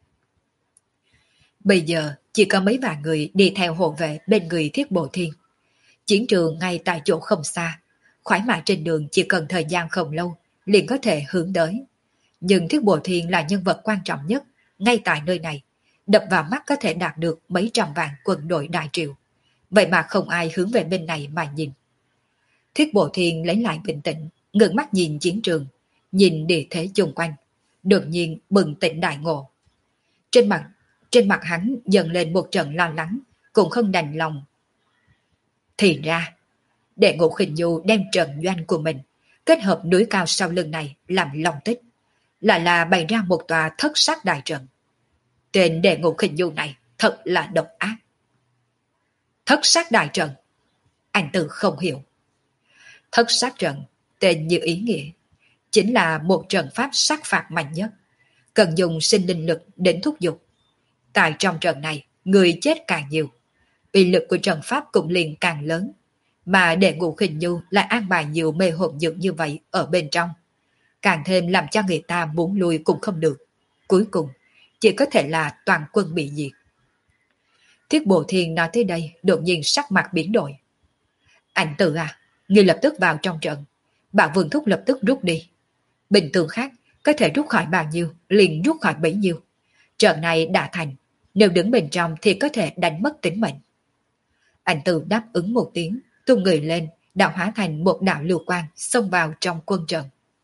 S1: Bây giờ chỉ có mấy vài người đi theo hộ vệ bên người Thiết Bộ Thiên. Chiến trường ngay tại chỗ không xa, khoái mã trên đường chỉ cần thời gian không lâu liền có thể hướng tới. Nhưng Thiết Bộ Thiên là nhân vật quan trọng nhất ngay tại nơi này, đập vào mắt có thể đạt được mấy trăm vạn quân đội đại triệu. Vậy mà không ai hướng về bên này mà nhìn. Thiết Bộ Thiên lấy lại bình tĩnh, ngước mắt nhìn chiến trường, nhìn địa thế chung quanh, đột nhiên bừng tỉnh đại ngộ. Trên mặt, trên mặt hắn dần lên một trận lo lắng, cũng không đành lòng. Thì ra, Đệ Ngũ Khinh Nhu đem trận doanh của mình, kết hợp núi cao sau lưng này làm lòng tích, lại là bày ra một tòa thất sát đại trận. Tên Đệ Ngũ Khinh Nhu này thật là độc ác. Thất sát đại trận, Anh Tử không hiểu. Thất sát trận, tên như ý nghĩa, chính là một trận pháp sát phạt mạnh nhất, cần dùng sinh linh lực đến thúc giục. Tại trong trận này, người chết càng nhiều, uy lực của trận pháp cũng liền càng lớn, mà Đệ Ngũ Khinh Nhu lại an bài nhiều mê hồn dược như vậy ở bên trong, càng thêm làm cho người ta muốn lui cũng không được. Cuối cùng, chỉ có thể là toàn quân bị diệt. Thiết Bộ Thiên nói tới đây, đột nhiên sắc mặt biến đổi. Ảnh Tử à, ngươi lập tức vào trong trận, bảo Vương Thúc lập tức rút đi. Bình thường khác, có thể rút khỏi bao nhiêu, liền rút khỏi bấy nhiêu. Trận này đã thành, nếu đứng bên trong thì có thể đánh mất tính mệnh. Ảnh Tử đáp ứng một tiếng, tung người lên, đạo hóa thành một đạo lưu quang xông vào trong quân trận.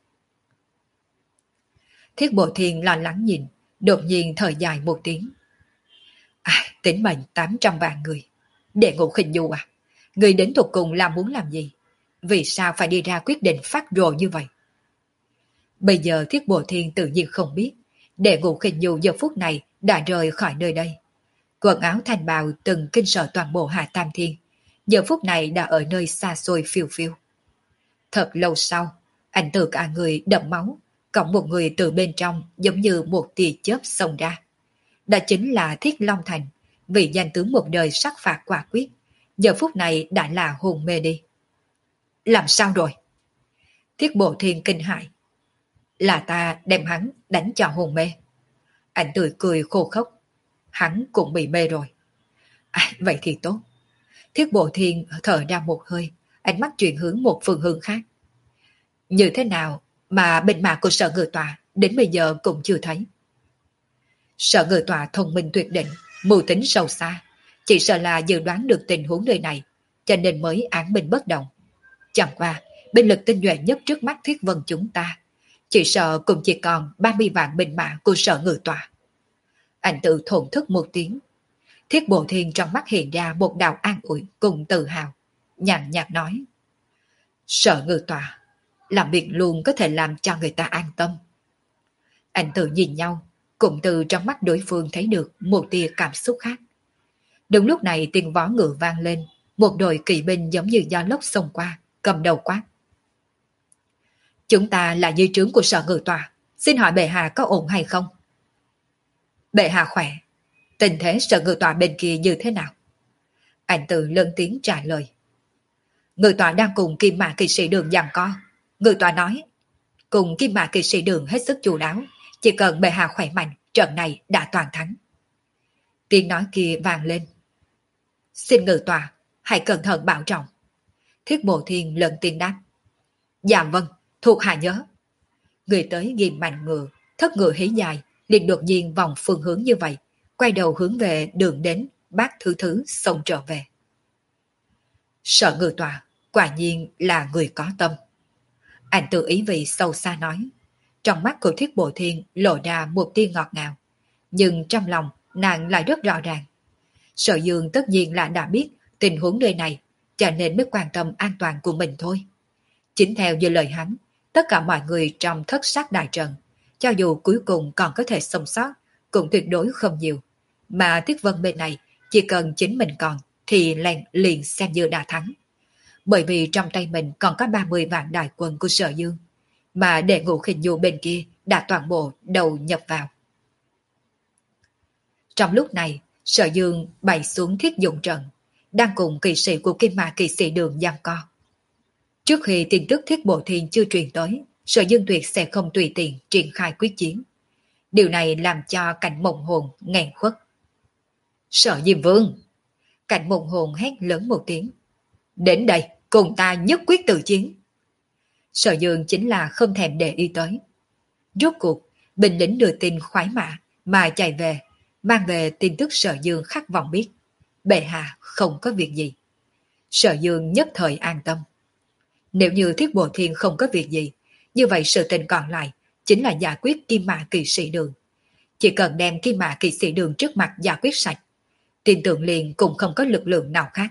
S1: Thiết Bộ Thiên lo lắng nhìn, đột nhiên thở dài một tiếng. À, tính mệnh tám trăm vạn người. Đệ Ngũ Khinh Nhu à, người đến thuộc cùng là muốn làm gì? Vì sao phải đi ra quyết định phát rồ như vậy? Bây giờ Thiết Bộ Thiên tự nhiên không biết, Đệ Ngũ Khinh Nhu giờ phút này đã rời khỏi nơi đây. Quần áo thành bào từng kinh sợ toàn bộ Hạ Tam Thiên, giờ phút này đã ở nơi xa xôi phiêu phiêu. Thật lâu sau, Ảnh Tử cả người đẫm máu, cộng một người từ bên trong giống như một tia chớp xông ra. Đó chính là Thiết Long Thành, vị danh tướng một đời sát phạt quả quyết, giờ phút này đã là hồn mê đi. Làm sao rồi? Thiết Bộ Thiên kinh hãi. Là ta đem hắn đánh cho hồn mê. Ảnh Tử cười khô khốc. Hắn cũng bị mê rồi. À, vậy thì tốt. Thiết Bộ Thiên thở ra một hơi, ánh mắt chuyển hướng một phương hướng khác. Như thế nào mà bên mạc của Sở Ngự Tọa đến bây giờ cũng chưa thấy? Sở Ngự Tọa thông minh tuyệt định, mưu tính sâu xa, chỉ sợ là dự đoán được tình huống nơi này, cho nên mới án binh bất động. Chẳng qua, binh lực tinh nhuệ nhất trước mắt Thiết Vân chúng ta, chỉ sợ cũng chỉ còn ba mươi vạn binh mã của Sở Ngự Tọa. Anh tự thổn thức một tiếng. Thiết Bộ Thiên trong mắt hiện ra một đạo an ủi cùng tự hào, nhàn nhạt nói. Sở Ngự Tọa, làm việc luôn có thể làm cho người ta an tâm. Anh tự nhìn nhau, cũng từ trong mắt đối phương thấy được một tia cảm xúc khác. Đúng lúc này tiếng vó ngựa vang lên, một đội kỵ binh giống như gió lốc xông qua, cầm đầu quát. Chúng ta là dưới trướng của Sở Ngự Tọa, xin hỏi bệ hạ có ổn hay không? Bệ hạ khỏe, tình thế Sở Ngự Tọa bên kia như thế nào? Anh tự lớn tiếng trả lời. Ngự Tọa đang cùng Kim Mã kỵ sĩ đường giằng co. Ngự Tọa nói, cùng Kim Mã Kỵ Sĩ Đường hết sức chu đáo, chỉ cần bệ hạ khỏe mạnh, trận này đã toàn thắng. Tiếng nói kia vang lên. Xin ngự tòa, hãy cẩn thận bảo trọng. Thiết Bộ Thiên lần tiếng đáp. Dạ vâng, thuộc hạ nhớ. Người tới ghim mạnh ngựa, thất ngựa hí dài, liền đột nhiên vòng phương hướng như vậy, quay đầu hướng về đường đến, bác thứ thứ xông trở về. Sở ngự tòa, quả nhiên là người có tâm. Anh tự ý vị sâu xa nói. Trong mắt của Thiết Bộ Thiên lộ ra một tia ngọt ngào, nhưng trong lòng nàng lại rất rõ ràng. Sở Dương tất nhiên là đã biết tình huống nơi này, cho nên mới quan tâm an toàn của mình thôi. Chính theo như lời hắn, tất cả mọi người trong thất sát đại trận, cho dù cuối cùng còn có thể sống sót, cũng tuyệt đối không nhiều. Mà Tuyết Vân bên này, chỉ cần chính mình còn, thì liền, liền xem như đã thắng. Bởi vì trong tay mình còn có ba mươi vạn đại quân của Sở Dương, mà Đệ Ngũ Khinh Nhu bên kia đã toàn bộ đầu nhập vào. Trong lúc này, Sở Dương bày xuống thiết dụng trận, đang cùng kỳ sĩ của Kim Mã Kỵ Sĩ Đường giằng co. Trước khi tin tức Thiết Bộ Thiên chưa truyền tới, Sở Dương tuyệt sẽ không tùy tiện triển khai quyết chiến. Điều này làm cho Cảnh Mộng Hồn nghẹn khuất. Sở Diêm Vương! Cảnh Mộng Hồn hét lớn một tiếng. Đến đây, cùng ta nhất quyết tự chiến. Sở Dương chính là không thèm để ý tới. Rốt cuộc, binh lính đưa tin khoái mã mà chạy về, mang về tin tức Sở Dương khát vọng biết. Bệ hạ không có việc gì. Sở Dương nhất thời an tâm. Nếu như Thiết Bộ Thiên không có việc gì, như vậy sự tình còn lại chính là giải quyết Kim Mã Kỵ Sĩ Đường. Chỉ cần đem Kim Mã Kỵ Sĩ Đường trước mặt giải quyết sạch, tin tưởng liền cũng không có lực lượng nào khác.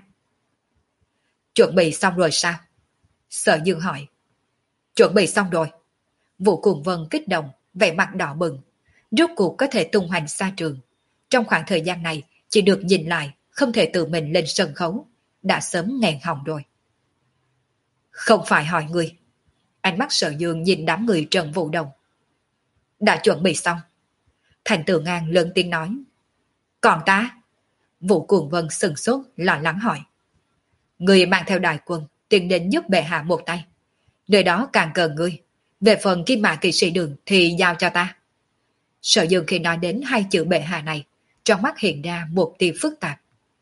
S1: Chuẩn bị xong rồi sao? Sở Dương hỏi. Chuẩn bị xong rồi. Vũ Cùng Vân kích động, vẻ mặt đỏ bừng, rốt cuộc có thể tung hoành xa trường. Trong khoảng thời gian này, chỉ được nhìn lại, không thể tự mình lên sân khấu, đã sớm nghẹn họng rồi. Không phải hỏi người. Ánh mắt Sở Dương nhìn đám người Trần Vũ Đồng. Đã chuẩn bị xong. Thành Tử Ngang lớn tiếng nói. Còn ta? Vũ Cuồng Vân sừng sốt lo lắng hỏi. Người mang theo đại quân tiến đến giúp bệ hạ một tay. Nơi đó càng cần ngươi. Về phần Kim Mã Kỵ Sĩ Đường thì giao cho ta. Sở Dương khi nói đến hai chữ bệ hạ này, trong mắt hiện ra một tia phức tạp.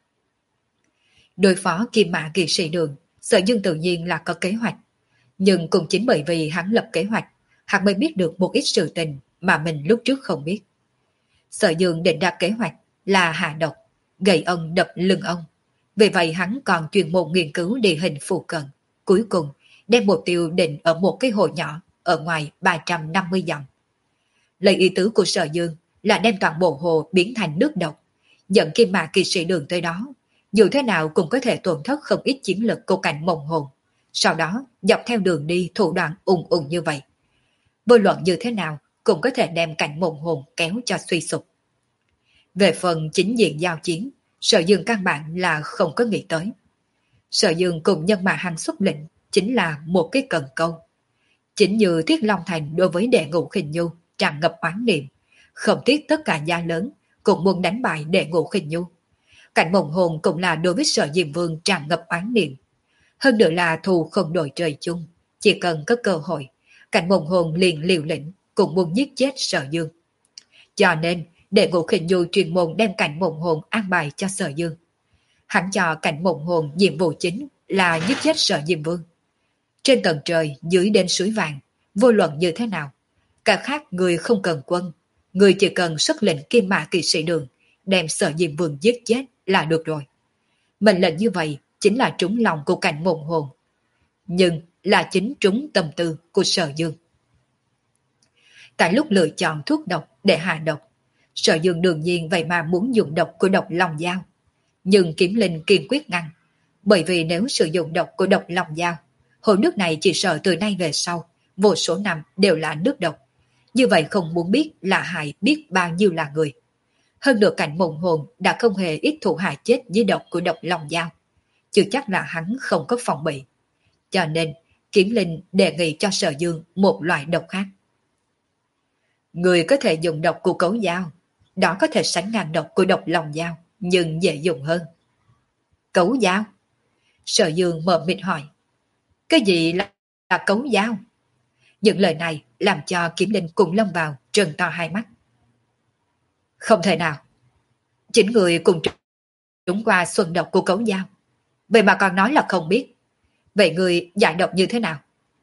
S1: Đối phó Kim Mã Kỵ Sĩ Đường, Sở Dương tự nhiên là có kế hoạch. Nhưng cũng chính bởi vì hắn lập kế hoạch, hắn mới biết được một ít sự tình mà mình lúc trước không biết. Sở Dương định ra kế hoạch là hạ độc, gậy ông đập lưng ông. Vì vậy hắn còn chuyên môn nghiên cứu địa hình phụ cận. Cuối cùng, đem mục tiêu định ở một cái hồ nhỏ ở ngoài ba trăm năm mươi dặm. Lời ý tứ của Sở Dương là đem toàn bộ hồ biến thành nước độc, dẫn Kim Mã Kỵ Sĩ Đường tới đó, dù thế nào cũng có thể tổn thất không ít chiến lực của Cảnh Mộng Hồn. Sau đó, dọc theo đường đi thủ đoạn ùng ùng như vậy. Vô luận như thế nào cũng có thể đem Cảnh Mộng Hồn kéo cho suy sụp. Về phần chính diện giao chiến, Sở Dương căn bản là không có nghĩ tới. Sở Dương cùng nhân mà hắn xuất lệnh chính là một cái cần câu. Chính như Thiết Long Thành đối với Đệ Ngũ Khinh Nhu tràn ngập oán niệm, không tiếc tất cả gia lớn cũng muốn đánh bại Đệ Ngũ Khinh Nhu. Cảnh Mộng Hồn cũng là đối với Sở Diêm Vương tràn ngập oán niệm. Hơn nữa là thù không đổi trời chung, chỉ cần có cơ hội, Cảnh Mộng Hồn liền liều lĩnh cũng muốn giết chết Sở Dương. Cho nên, Đệ Ngũ Khinh Nhu chuyên môn đem Cảnh Mộng Hồn an bài cho Sở Dương. Hắn cho Cảnh Mộng Hồn nhiệm vụ chính là giết chết Sở Diêm Vương. Trên tầng trời, dưới đến suối vàng, vô luận như thế nào, cả khác người không cần quân, người chỉ cần xuất lệnh Kim Mã Kỵ Sĩ Đường, đem Sở Diêm Vương giết chết là được rồi. Mệnh lệnh như vậy chính là trúng lòng của Cảnh Mộng Hồn, nhưng là chính trúng tâm tư của Sở Dương. Tại lúc lựa chọn thuốc độc để hạ độc, Sở Dương đương nhiên vậy mà muốn dùng độc của độc Long Dao, nhưng Kiếm Linh kiên quyết ngăn, bởi vì nếu sử dụng độc của độc Long Dao, hồ nước này chỉ sợ từ nay về sau vô số năm đều là nước độc, như vậy không muốn biết là hại biết bao nhiêu là người. Hơn nữa Cảnh Mộng Hồn đã không hề ít thủ hạ chết với độc của độc Long Dao, chưa chắc là hắn không có phòng bị. Cho nên Kiếm Linh đề nghị cho Sở Dương một loại độc khác. Người có thể dùng độc của Cấu Dao, đó có thể sánh ngang độc của độc Long Dao, nhưng dễ dùng hơn. Cấu Dao? Sở Dương mờ mịt hỏi. Cái gì là, là Cấu Dao? Những lời này làm cho Kiếm Linh cùng lông vào trừng to hai mắt. Không thể nào. Chính người cùng trúng qua xuân độc của cấu dao. Vậy mà còn nói là không biết. Vậy người giải độc như thế nào?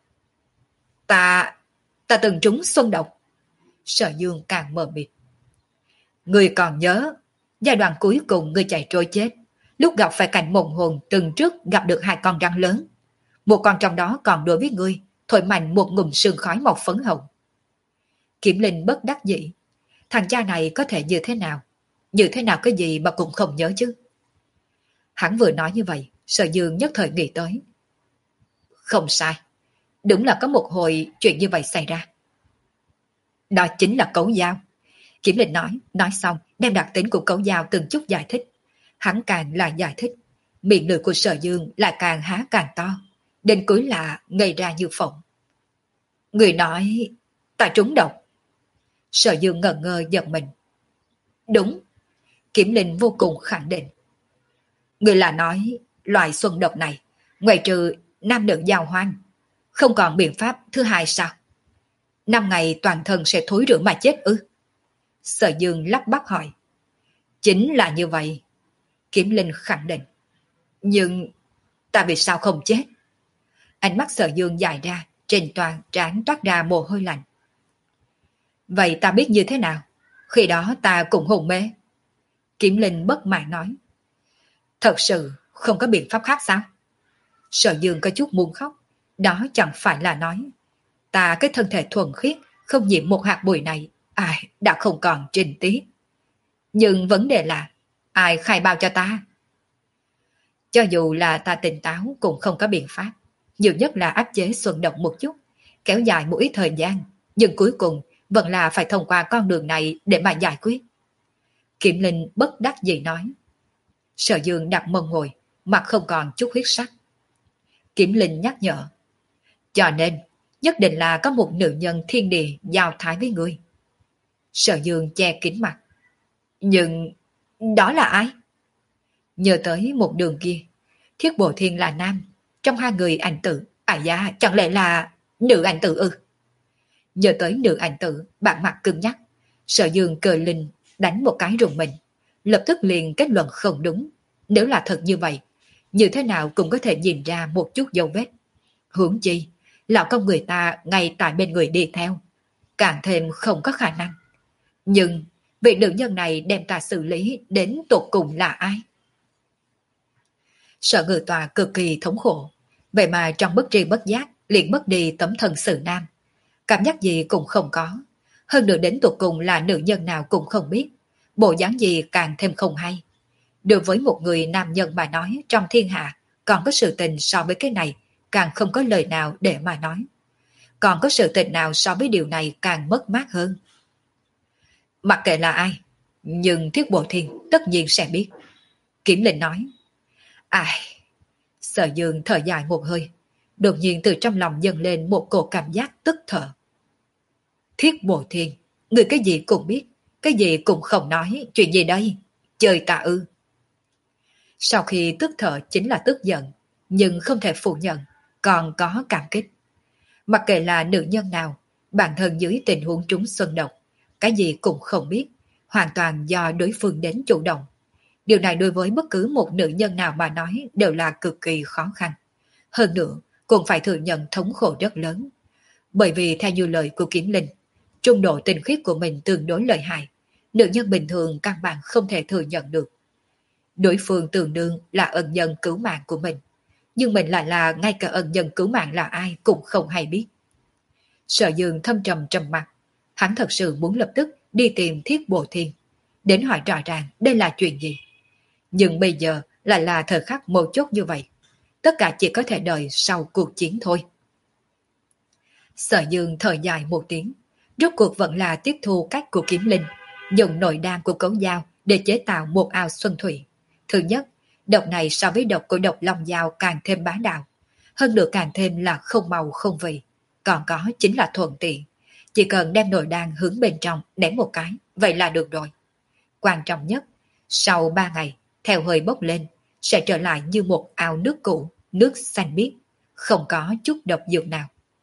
S1: Ta... ta từng trúng xuân độc. Sở Dương càng mờ mịt. Người còn nhớ, giai đoạn cuối cùng người chạy trôi chết, lúc gặp phải cảnh mộng hồn từng trước gặp được hai con rắn lớn. Một con trong đó còn đối với ngươi, thổi mạnh một ngụm sương khói màu phấn hồng. Kiếm Linh bất đắc dĩ. Thằng cha này có thể như thế nào? Như thế nào cái gì mà cũng không nhớ chứ? Hắn vừa nói như vậy, Sở Dương nhất thời nghĩ tới. Không sai. Đúng là có một hồi chuyện như vậy xảy ra. Đó chính là cấu dao. Kiếm Linh nói, nói xong, đem đặc tính của cấu dao từng chút giải thích. Hắn càng là giải thích, miệng lưỡi của Sở Dương lại càng há càng to, đến cuối là ngây ra như phỏng. Người nói, ta trúng độc. Sở Dương ngờ ngơ giật mình. Đúng. Kiếm Linh vô cùng khẳng định. Người là nói, loại xuân độc này, ngoài trừ nam nữ giao hoang, không còn biện pháp thứ hai sao? Năm ngày toàn thân sẽ thối rữa mà chết ư? Sở Dương lắp bắp hỏi. Chính là như vậy. Kiếm Linh khẳng định. Nhưng ta vì sao không chết? Ánh mắt Sở Dương dài ra, trên toàn trán toát ra mồ hôi lạnh. Vậy ta biết như thế nào? Khi đó ta cũng hồn mê. Kiếm Linh bất mãn nói. Thật sự không có biện pháp khác sao? Sở Dương có chút muốn khóc. Đó chẳng phải là nói. Ta cái thân thể thuần khiết, không nhiễm một hạt bụi này, ai đã không còn trinh tiết. Nhưng vấn đề là, ai khai bao cho ta? Cho dù là ta tỉnh táo cũng không có biện pháp. Nhiều nhất là áp chế xuân độc một chút, kéo dài một ít thời gian, nhưng cuối cùng vẫn là phải thông qua con đường này để mà giải quyết. Kiếm Linh bất đắc dĩ nói. Sở Dương đặt mông ngồi, mặt không còn chút huyết sắc. Kiếm Linh nhắc nhở. Cho nên, nhất định là có một nữ nhân thiên địa giao thái với ngươi. Sở Dương che kín mặt. Nhưng, đó là ai? Nhớ tới một đường kia, Thiết Bộ Thiên là nam, trong hai người ảnh tử, à da, chẳng lẽ là nữ ảnh tử ư? Nhớ tới nữ ảnh tử, bản mặt cứng nhắc, Sở Dương cười linh, đánh một cái rùng mình, lập tức liền kết luận không đúng. Nếu là thật như vậy, như thế nào cũng có thể nhìn ra một chút dấu vết. Huống chi, lão công người ta ngay tại bên người đi theo, càng thêm không có khả năng. Nhưng, vị nữ nhân này đem ta xử lý đến tột cùng là ai? Sở Ngự Tòa cực kỳ thống khổ, vậy mà trong bất tri bất giác liền mất đi tấm thân sự nam. Cảm giác gì cũng không có, hơn nữa đến tột cùng là nữ nhân nào cũng không biết, bộ dáng gì càng thêm không hay. Đối với một người nam nhân mà nói trong thiên hạ còn có sự tình so với cái này, càng không có lời nào để mà nói. Còn có sự tình nào so với điều này càng mất mát hơn. Mặc kệ là ai, nhưng Thiết Bộ Thiên tất nhiên sẽ biết. Kiếm Linh nói. Ai... Sở Dương thở dài một hơi, đột nhiên từ trong lòng dâng lên một cổ cảm giác tức thở. Thiết Bộ Thiên, người cái gì cũng biết, cái gì cũng không nói, chuyện gì đây? Chơi tà ư? Sau khi tức thở chính là tức giận, nhưng không thể phủ nhận, còn có cảm kích. Mặc kệ là nữ nhân nào, bản thân dưới tình huống trúng xuân độc, cái gì cũng không biết, hoàn toàn do đối phương đến chủ động. Điều này đối với bất cứ một nữ nhân nào mà nói đều là cực kỳ khó khăn. Hơn nữa, cũng phải thừa nhận thống khổ rất lớn. Bởi vì theo như lời của Kiếm Linh, trung độ tình khiết của mình tương đối lợi hại, nữ nhân bình thường căn bản không thể thừa nhận được. Đối phương tương đương là ân nhân cứu mạng của mình, nhưng mình lại là ngay cả ân nhân cứu mạng là ai cũng không hay biết. Sở Dương thâm trầm trầm mặt, hắn thật sự muốn lập tức đi tìm Thiết Bộ Thiên, đến hỏi rõ ràng đây là chuyện gì. Nhưng bây giờ lại là thời khắc mấu chốt như vậy, tất cả chỉ có thể đợi sau cuộc chiến thôi. Sở Dương thở dài một tiếng, rốt cuộc vẫn là tiếp thu cách của Kiếm Linh, dùng nội đan của cấu dao để chế tạo một ao xuân thủy. Thứ nhất, độc này so với độc của độc long dao càng thêm bá đạo, hơn nữa càng thêm là không màu không vị, còn có chính là thuận tiện, chỉ cần đem nội đan hướng bên trong ném một cái, vậy là được rồi. Quan trọng nhất, sau ba ngày, theo hơi bốc lên, sẽ trở lại như một ao nước cũ, nước xanh biếc, không có chút độc dược nào.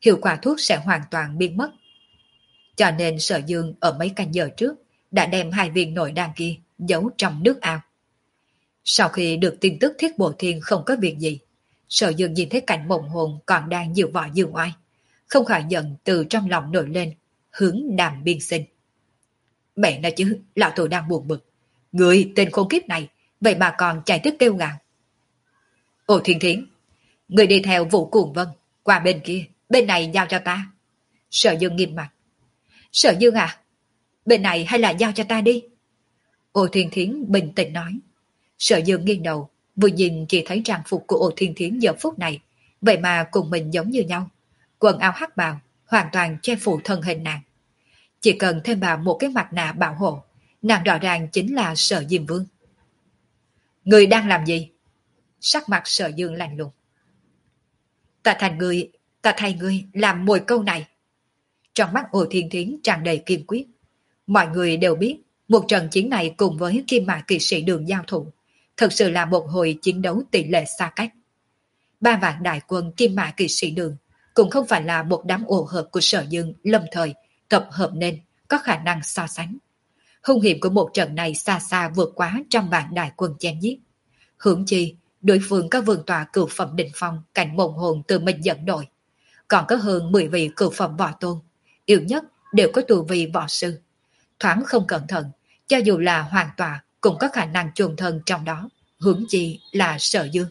S1: hiệu quả thuốc sẽ hoàn toàn biến mất. Cho nên Sở Dương ở mấy canh giờ trước đã đem hai viên nội đan kia giấu trong nước ao. Sau khi được tin tức Thiết Bộ Thiên không có việc gì, Sở Dương nhìn thấy cảnh Mộng Hồn còn đang diều võ dương oai, không khỏi giận từ trong lòng nổi lên, hướng Đàm Biên Sinh. Mẹ nói chứ, lão tổ đang buồn bực. Người tên khốn kiếp này, vậy mà còn chạy tức kêu gào. Ô Thiên Thiến, người đi theo Vũ Cuồng Vân, qua bên kia, bên này giao cho ta. Sở Dương nghiêm mặt. Sở Dương à, bên này hay là giao cho ta đi? Ô Thiên Thiến bình tĩnh nói. Sở Dương nghiêng đầu, vừa nhìn chỉ thấy trang phục của Ô Thiên Thiến giờ phút này, vậy mà cùng mình giống như nhau. Quần áo hắc bào, hoàn toàn che phủ thân hình nàng. Chỉ cần thêm vào một cái mặt nạ bảo hộ, nàng rõ ràng chính là Sở Diêm Vương. Người đang làm gì? Sắc mặt Sở Dương lạnh lùng. Ta thành người, ta thay ngươi làm mồi câu này. Trong mắt Ô Thiên Thiến tràn đầy kiên quyết. Mọi người đều biết, một trận chiến này cùng với Kim Mã Kỵ Sĩ Đường giao thủ, thực sự là một hồi chiến đấu tỷ lệ xa cách. Ba vạn đại quân Kim Mã Kỵ Sĩ Đường cũng không phải là một đám ổ hợp của Sở Dương lâm thời tập hợp nên có khả năng so sánh. Hung hiểm của một trận này xa xa vượt quá trăm vạn đại quân chém giết. Hướng chi, đối phương có vương tọa cửu phẩm đỉnh phong cảnh Mộng Hồn từ mình dẫn đội, còn có hơn mười vị cửu phẩm võ tôn, yếu nhất đều có tu vi võ sư. Thoáng không cẩn thận, cho dù là hoàng tọa cũng có khả năng chôn thân trong đó, hướng chi là Sở Dương.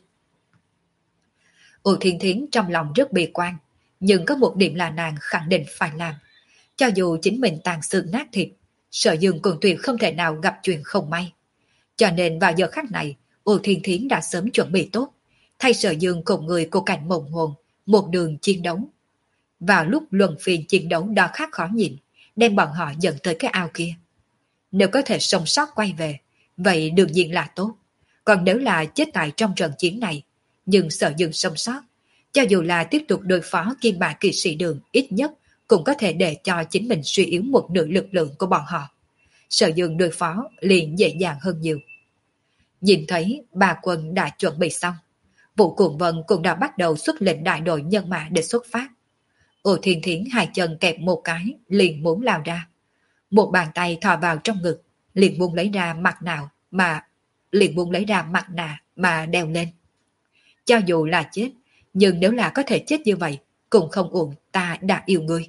S1: Ô Thiên Thiến trong lòng rất bi quan, nhưng có một điểm là nàng khẳng định phải làm. Cho dù chính mình tàn xương nát thịt, Sở Dương cũng tuyệt không thể nào gặp chuyện không may. Cho nên vào giờ khắc này, Ô Thiên Thiến đã sớm chuẩn bị tốt, thay Sở Dương cùng người của cảnh Mộng Hồn một đường chiến đấu. Vào lúc luân phiên chiến đấu đo khắc khó nhìn, đem bọn họ dẫn tới cái ao kia. Nếu có thể sống sót quay về, vậy đương nhiên là tốt. Còn nếu là chết tại trong trận chiến này, nhưng Sở Dương sống sót, cho dù là tiếp tục đối phó Kim Mã Kỵ Sĩ Đường, ít nhất cũng có thể để cho chính mình suy yếu một nửa lực lượng của bọn họ. Sở Dương đối phó liền dễ dàng hơn nhiều. Nhìn thấy ba quân đã chuẩn bị xong, Vũ Cuồng Vân cũng đã bắt đầu xuất lệnh đại đội nhân mã để xuất phát. Ô Thiên Thiến hai chân kẹp một cái, liền muốn lao ra. Một bàn tay thò vào trong ngực, liền muốn lấy ra mặt nào mà liền muốn lấy ra mặt nạ mà đeo lên. Cho dù là chết, nhưng nếu là có thể chết như vậy, cũng không uổng ta đã yêu ngươi.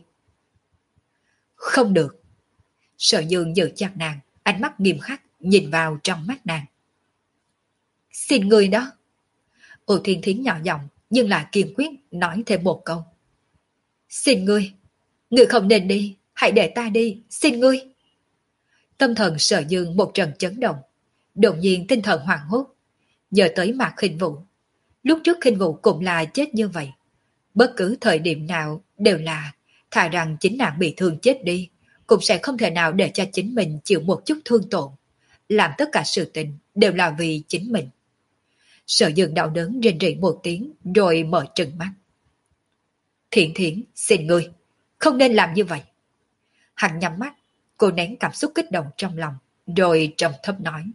S1: Không được. Sở Dương giữ chặt nàng, ánh mắt nghiêm khắc nhìn vào trong mắt nàng. Xin ngươi đó. Ô Thiên Thiến nhỏ giọng nhưng lại kiên quyết nói thêm một câu. Xin ngươi, ngươi không nên đi, hãy để ta đi, xin ngươi. Tâm thần Sở Dương một trận chấn động, đột nhiên tinh thần hoảng hốt, nhớ tới Mạc Khinh Vũ. Lúc trước Khinh Vũ cũng là chết như vậy. Bất cứ thời điểm nào đều là thà rằng chính nàng bị thương chết đi, cũng sẽ không thể nào để cho chính mình chịu một chút thương tổn. Làm tất cả sự tình đều là vì chính mình. Sở Dương đau đớn rên rỉ một tiếng rồi mở trừng mắt. Thiện Thiến, xin ngươi, không nên làm như vậy. Hắn nhắm mắt, cô nén cảm xúc kích động trong lòng, rồi trầm thấp nói.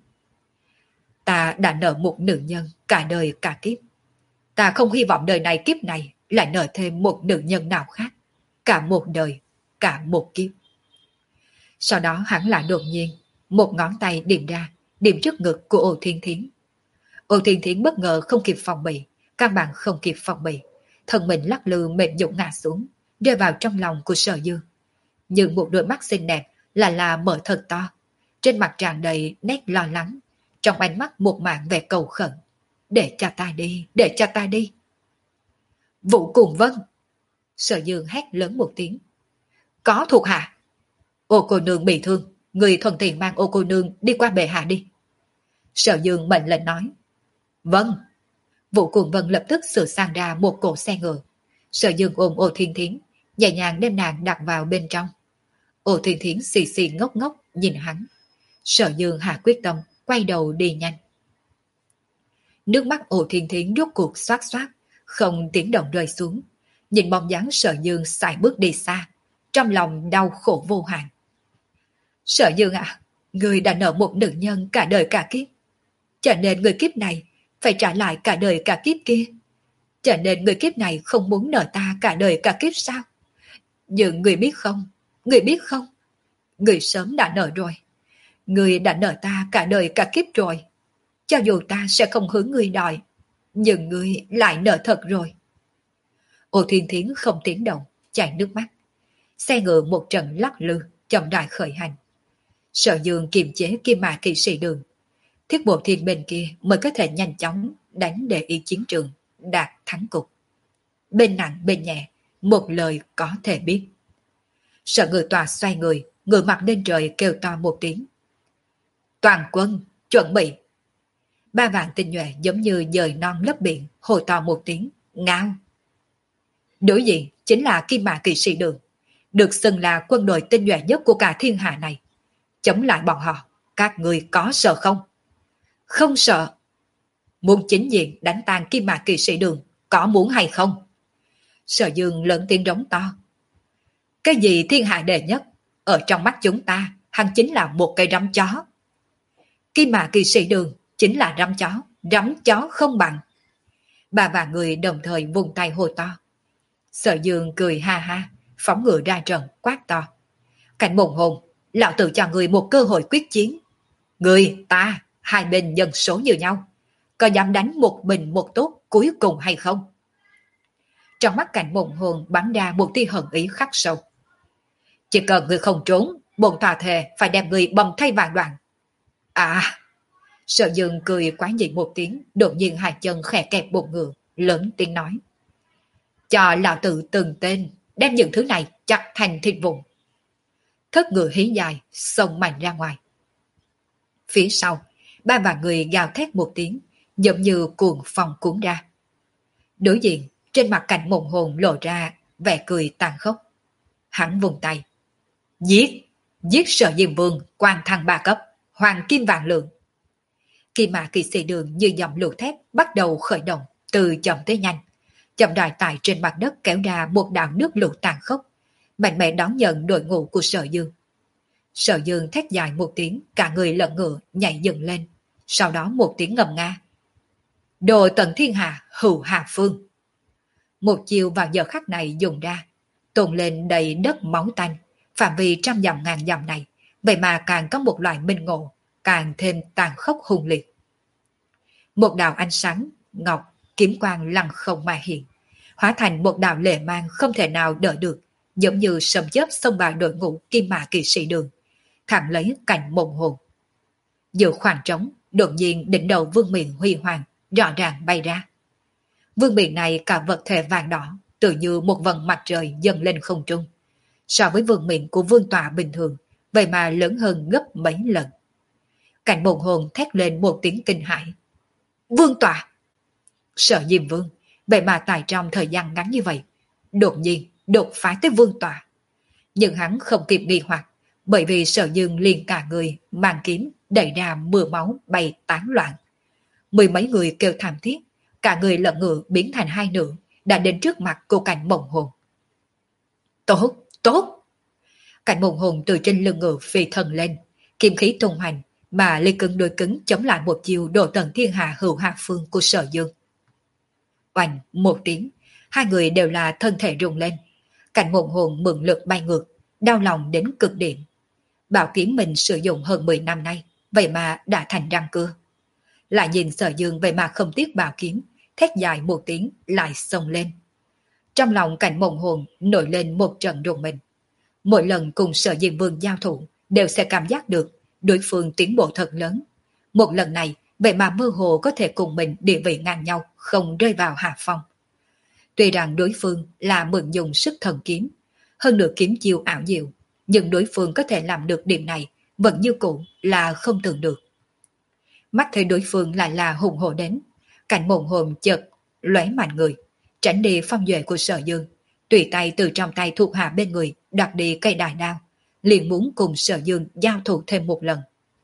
S1: Ta đã nợ một nữ nhân cả đời cả kiếp. Ta không hy vọng đời này kiếp này lại nợ thêm một nữ nhân nào khác. Cả một đời, cả một kiếp. Sau đó hắn lại đột nhiên, một ngón tay điểm ra, điểm trước ngực của Ô Thiên Thiến. Ô Thiên Thiến bất ngờ không kịp phòng bị, căn bản không kịp phòng bị. Thân mình lắc lư mềm nhũn ngã xuống, rơi vào trong lòng của Sở Dương. Nhưng một đôi mắt xinh đẹp là là mở thật to, trên mặt tràn đầy nét lo lắng, trong ánh mắt một mảng vẻ cầu khẩn. Để cho ta đi, để cho ta đi. Vũ Cuồng Vân. Sở Dương hét lớn một tiếng. Có thuộc hạ. Ô cô nương bị thương, người thuận tiện mang ô cô nương đi qua bệ hạ đi. Sở Dương mệnh lệnh nói. Vâng. Vũ Cuồng Vân lập tức sửa sang ra một cỗ xe ngựa. Sở Dương ôm Ô Thiên Thiến, nhẹ nhàng đem nàng đặt vào bên trong. Ô Thiên Thiến xì xì ngốc ngốc nhìn hắn. Sở Dương hạ quyết tâm, quay đầu đi nhanh. Nước mắt Ô Thiên Thiến rốt cuộc xoát xoát, không tiếng động rơi xuống. Nhìn bóng dáng Sở Dương xài bước đi xa, trong lòng đau khổ vô hạn. Sở Dương à, người đã nợ một nữ nhân cả đời cả kiếp. Cho nên người kiếp này phải trả lại cả đời cả kiếp kia. Cho nên người kiếp này không muốn nợ ta cả đời cả kiếp sao? Nhưng người biết không, người biết không, người sớm đã nợ rồi. Người đã nợ ta cả đời cả kiếp rồi. Cho dù ta sẽ không hướng người đòi, nhưng người lại nợ thật rồi. Ô Thiên Thiến không tiếng động, chảy nước mắt. Xe ngựa một trận lắc lư, chậm rãi khởi hành. Sở Dương kiềm chế Kim Mã Kỵ Sĩ Đường. Thiết Bộ Thiên bên kia mới có thể nhanh chóng đánh để ý chiến trường, đạt thắng cục. Bên nặng bên nhẹ, một lời có thể biết. Sở Ngự Tòa xoay người, ngửa mặt lên trời kêu to một tiếng. Toàn quân, chuẩn bị. Ba vạn tinh nhuệ giống như dời non lấp biển, hồ to một tiếng, ngao. Đối diện chính là Kim Mã Kỵ Sĩ Đường, được xưng là quân đội tinh nhuệ nhất của cả thiên hạ này. Chống lại bọn họ, các người có sợ không? Không sợ. Muốn chính diện đánh tan Kim Mã Kỵ Sĩ Đường, có muốn hay không? Sở Dương lớn tiếng rống to. Cái gì thiên hạ đệ nhất, ở trong mắt chúng ta, hắn chính là một cây rắm chó. Kim Mã Kỵ Sĩ Đường chính là rắm chó, rắm chó không bằng. Bà và người đồng thời vùng tay hô to. Sở Dương cười ha ha, phóng ngựa ra trận quát to. Cảnh Mộng Hồn, lão tử cho người một cơ hội quyết chiến. Người, ta, hai bên nhân số như nhau, có dám đánh một bình một tốt cuối cùng hay không? Trong mắt Cảnh Mộng Hồn bắn ra một tia hận ý khắc sâu. Chỉ cần người không trốn, bổn tòa thề phải đem người bầm thay vạn đoạn. À! Sở Dương cười quá dị một tiếng, đột nhiên hai chân khẽ kẹp bụng ngựa, lớn tiếng nói. Cho lão tử từng tên, đem những thứ này chặt thành thịt vụn. Thất ngựa hí dài, xông mạnh ra ngoài. Phía sau, ba vạn người gào thét một tiếng, giống như cuồng phong cuốn ra. Đối diện, trên mặt Cảnh Mộng Hồn lộ ra vẻ cười tàn khốc. Hắn vùng tay. Giết! Giết Sở Diêm Vương, quan thăng ba cấp, hoàng kim vạn lượng. Kim Mã Kỵ Sĩ Đường như dòng lũ thép bắt đầu khởi động, từ chậm tới nhanh. Chậm rãi tại trên mặt đất kéo ra một đạo nước lũ tàn khốc, mạnh mẽ đón nhận đội ngũ của Sở Dương. Sở Dương thét dài một tiếng, cả người lẫn ngựa nhảy dựng lên, sau đó một tiếng ngầm nga. Đồ tận thiên hạ, hữu hà phương. Một chiều vào giờ khắc này dùng ra, tồn lên đầy đất máu tanh, phạm vi trăm dặm ngàn dặm này, vậy mà càng có một loại minh ngộ, càng thêm tàn khốc hung liệt. Một đạo ánh sáng, ngọc, kiếm quang lăng không mà hiện, hóa thành một đạo lệ mang không thể nào đỡ được, giống như sấm chớp xông vào đội ngũ Kim Mã Kỵ Sĩ Đường, thẳng lấy Cảnh Mộng Hồn. Giữa khoảng trống, đột nhiên đỉnh đầu vương miện huy hoàng, rõ ràng bay ra. Vương miện này cả vật thể vàng đỏ, tự như một vầng mặt trời dâng lên không trung. So với vương miện của vương tọa bình thường, vậy mà lớn hơn gấp mấy lần. Cảnh Mộng Hồn thét lên một tiếng kinh hãi. Vương tọa! Sở Diêm Vương, vậy mà tại trong thời gian ngắn như vậy, đột nhiên đột phá tới vương tọa. Nhưng hắn không kịp nghi hoặc, bởi vì Sở Dương liền cả người mang kiếm đẩy ra mưa máu bay tán loạn. Mười mấy người kêu thảm thiết, cả người lẫn ngựa biến thành hai nửa, đã đến trước mặt của Cảnh Mộng Hồn. Tốt, tốt! Cảnh Mộng Hồn từ trên lưng ngựa phi thân lên, kiếm khí tung hành, mà lấy cứng đôi cứng chống lại một chiều độ tận thiên hạ hữu hạ phương của Sở Dương. Oanh một tiếng, hai người đều là thân thể rung lên. Cảnh Mộng Hồn mượn lực bay ngược, đau lòng đến cực điểm. Bảo kiếm mình sử dụng hơn mười năm nay, vậy mà đã thành răng cưa. Lại nhìn Sở Dương vậy mà không tiếc bảo kiếm, thét dài một tiếng lại xông lên. Trong lòng Cảnh Mộng Hồn nổi lên một trận rùng mình. Mỗi lần cùng Sở Diêm Vương giao thủ đều sẽ cảm giác được đối phương tiến bộ thật lớn. Một lần này vậy mà mơ hồ có thể cùng mình địa vị ngang nhau, không rơi vào hạ phong. Tuy rằng đối phương là mượn dùng sức thần kiếm, hơn nữa kiếm chiêu ảo diệu, nhưng đối phương có thể làm được điểm này vẫn như cũ là không tưởng được. Mắt thấy đối phương lại là hùng hổ đến, Cảnh Mộng Hồn chợt lóe mạnh người, tránh đi phong duệ của Sở Dương, tùy tay từ trong tay thuộc hạ bên người đoạt đi cây đại đao, liền muốn cùng Sở Dương giao thủ thêm một lần.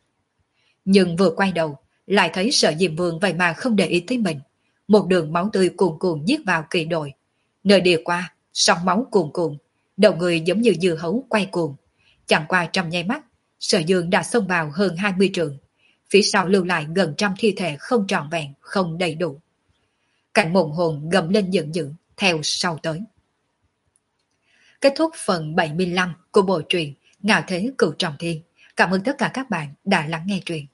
S1: Nhưng vừa quay đầu, lại thấy Sở Diêm Vương vậy mà không để ý tới mình, một đường máu tươi cuồn cuộn giết vào kỳ đội, nơi đi qua sóng máu cuồn cuộn, đầu người giống như dưa hấu quay cuồng. Chẳng qua trong nháy mắt, Sở Dương đã xông vào hơn hai mươi trượng, phía sau lưu lại gần trăm thi thể không trọn vẹn, không đầy đủ. Cảnh mộng hồn gầm lên giận dữ, theo sau tới. Kết thúc phần bảy mươi lăm của bộ truyện Ngạo Thế Cửu Trọng Thiên. Cảm ơn tất cả các bạn đã lắng nghe truyện.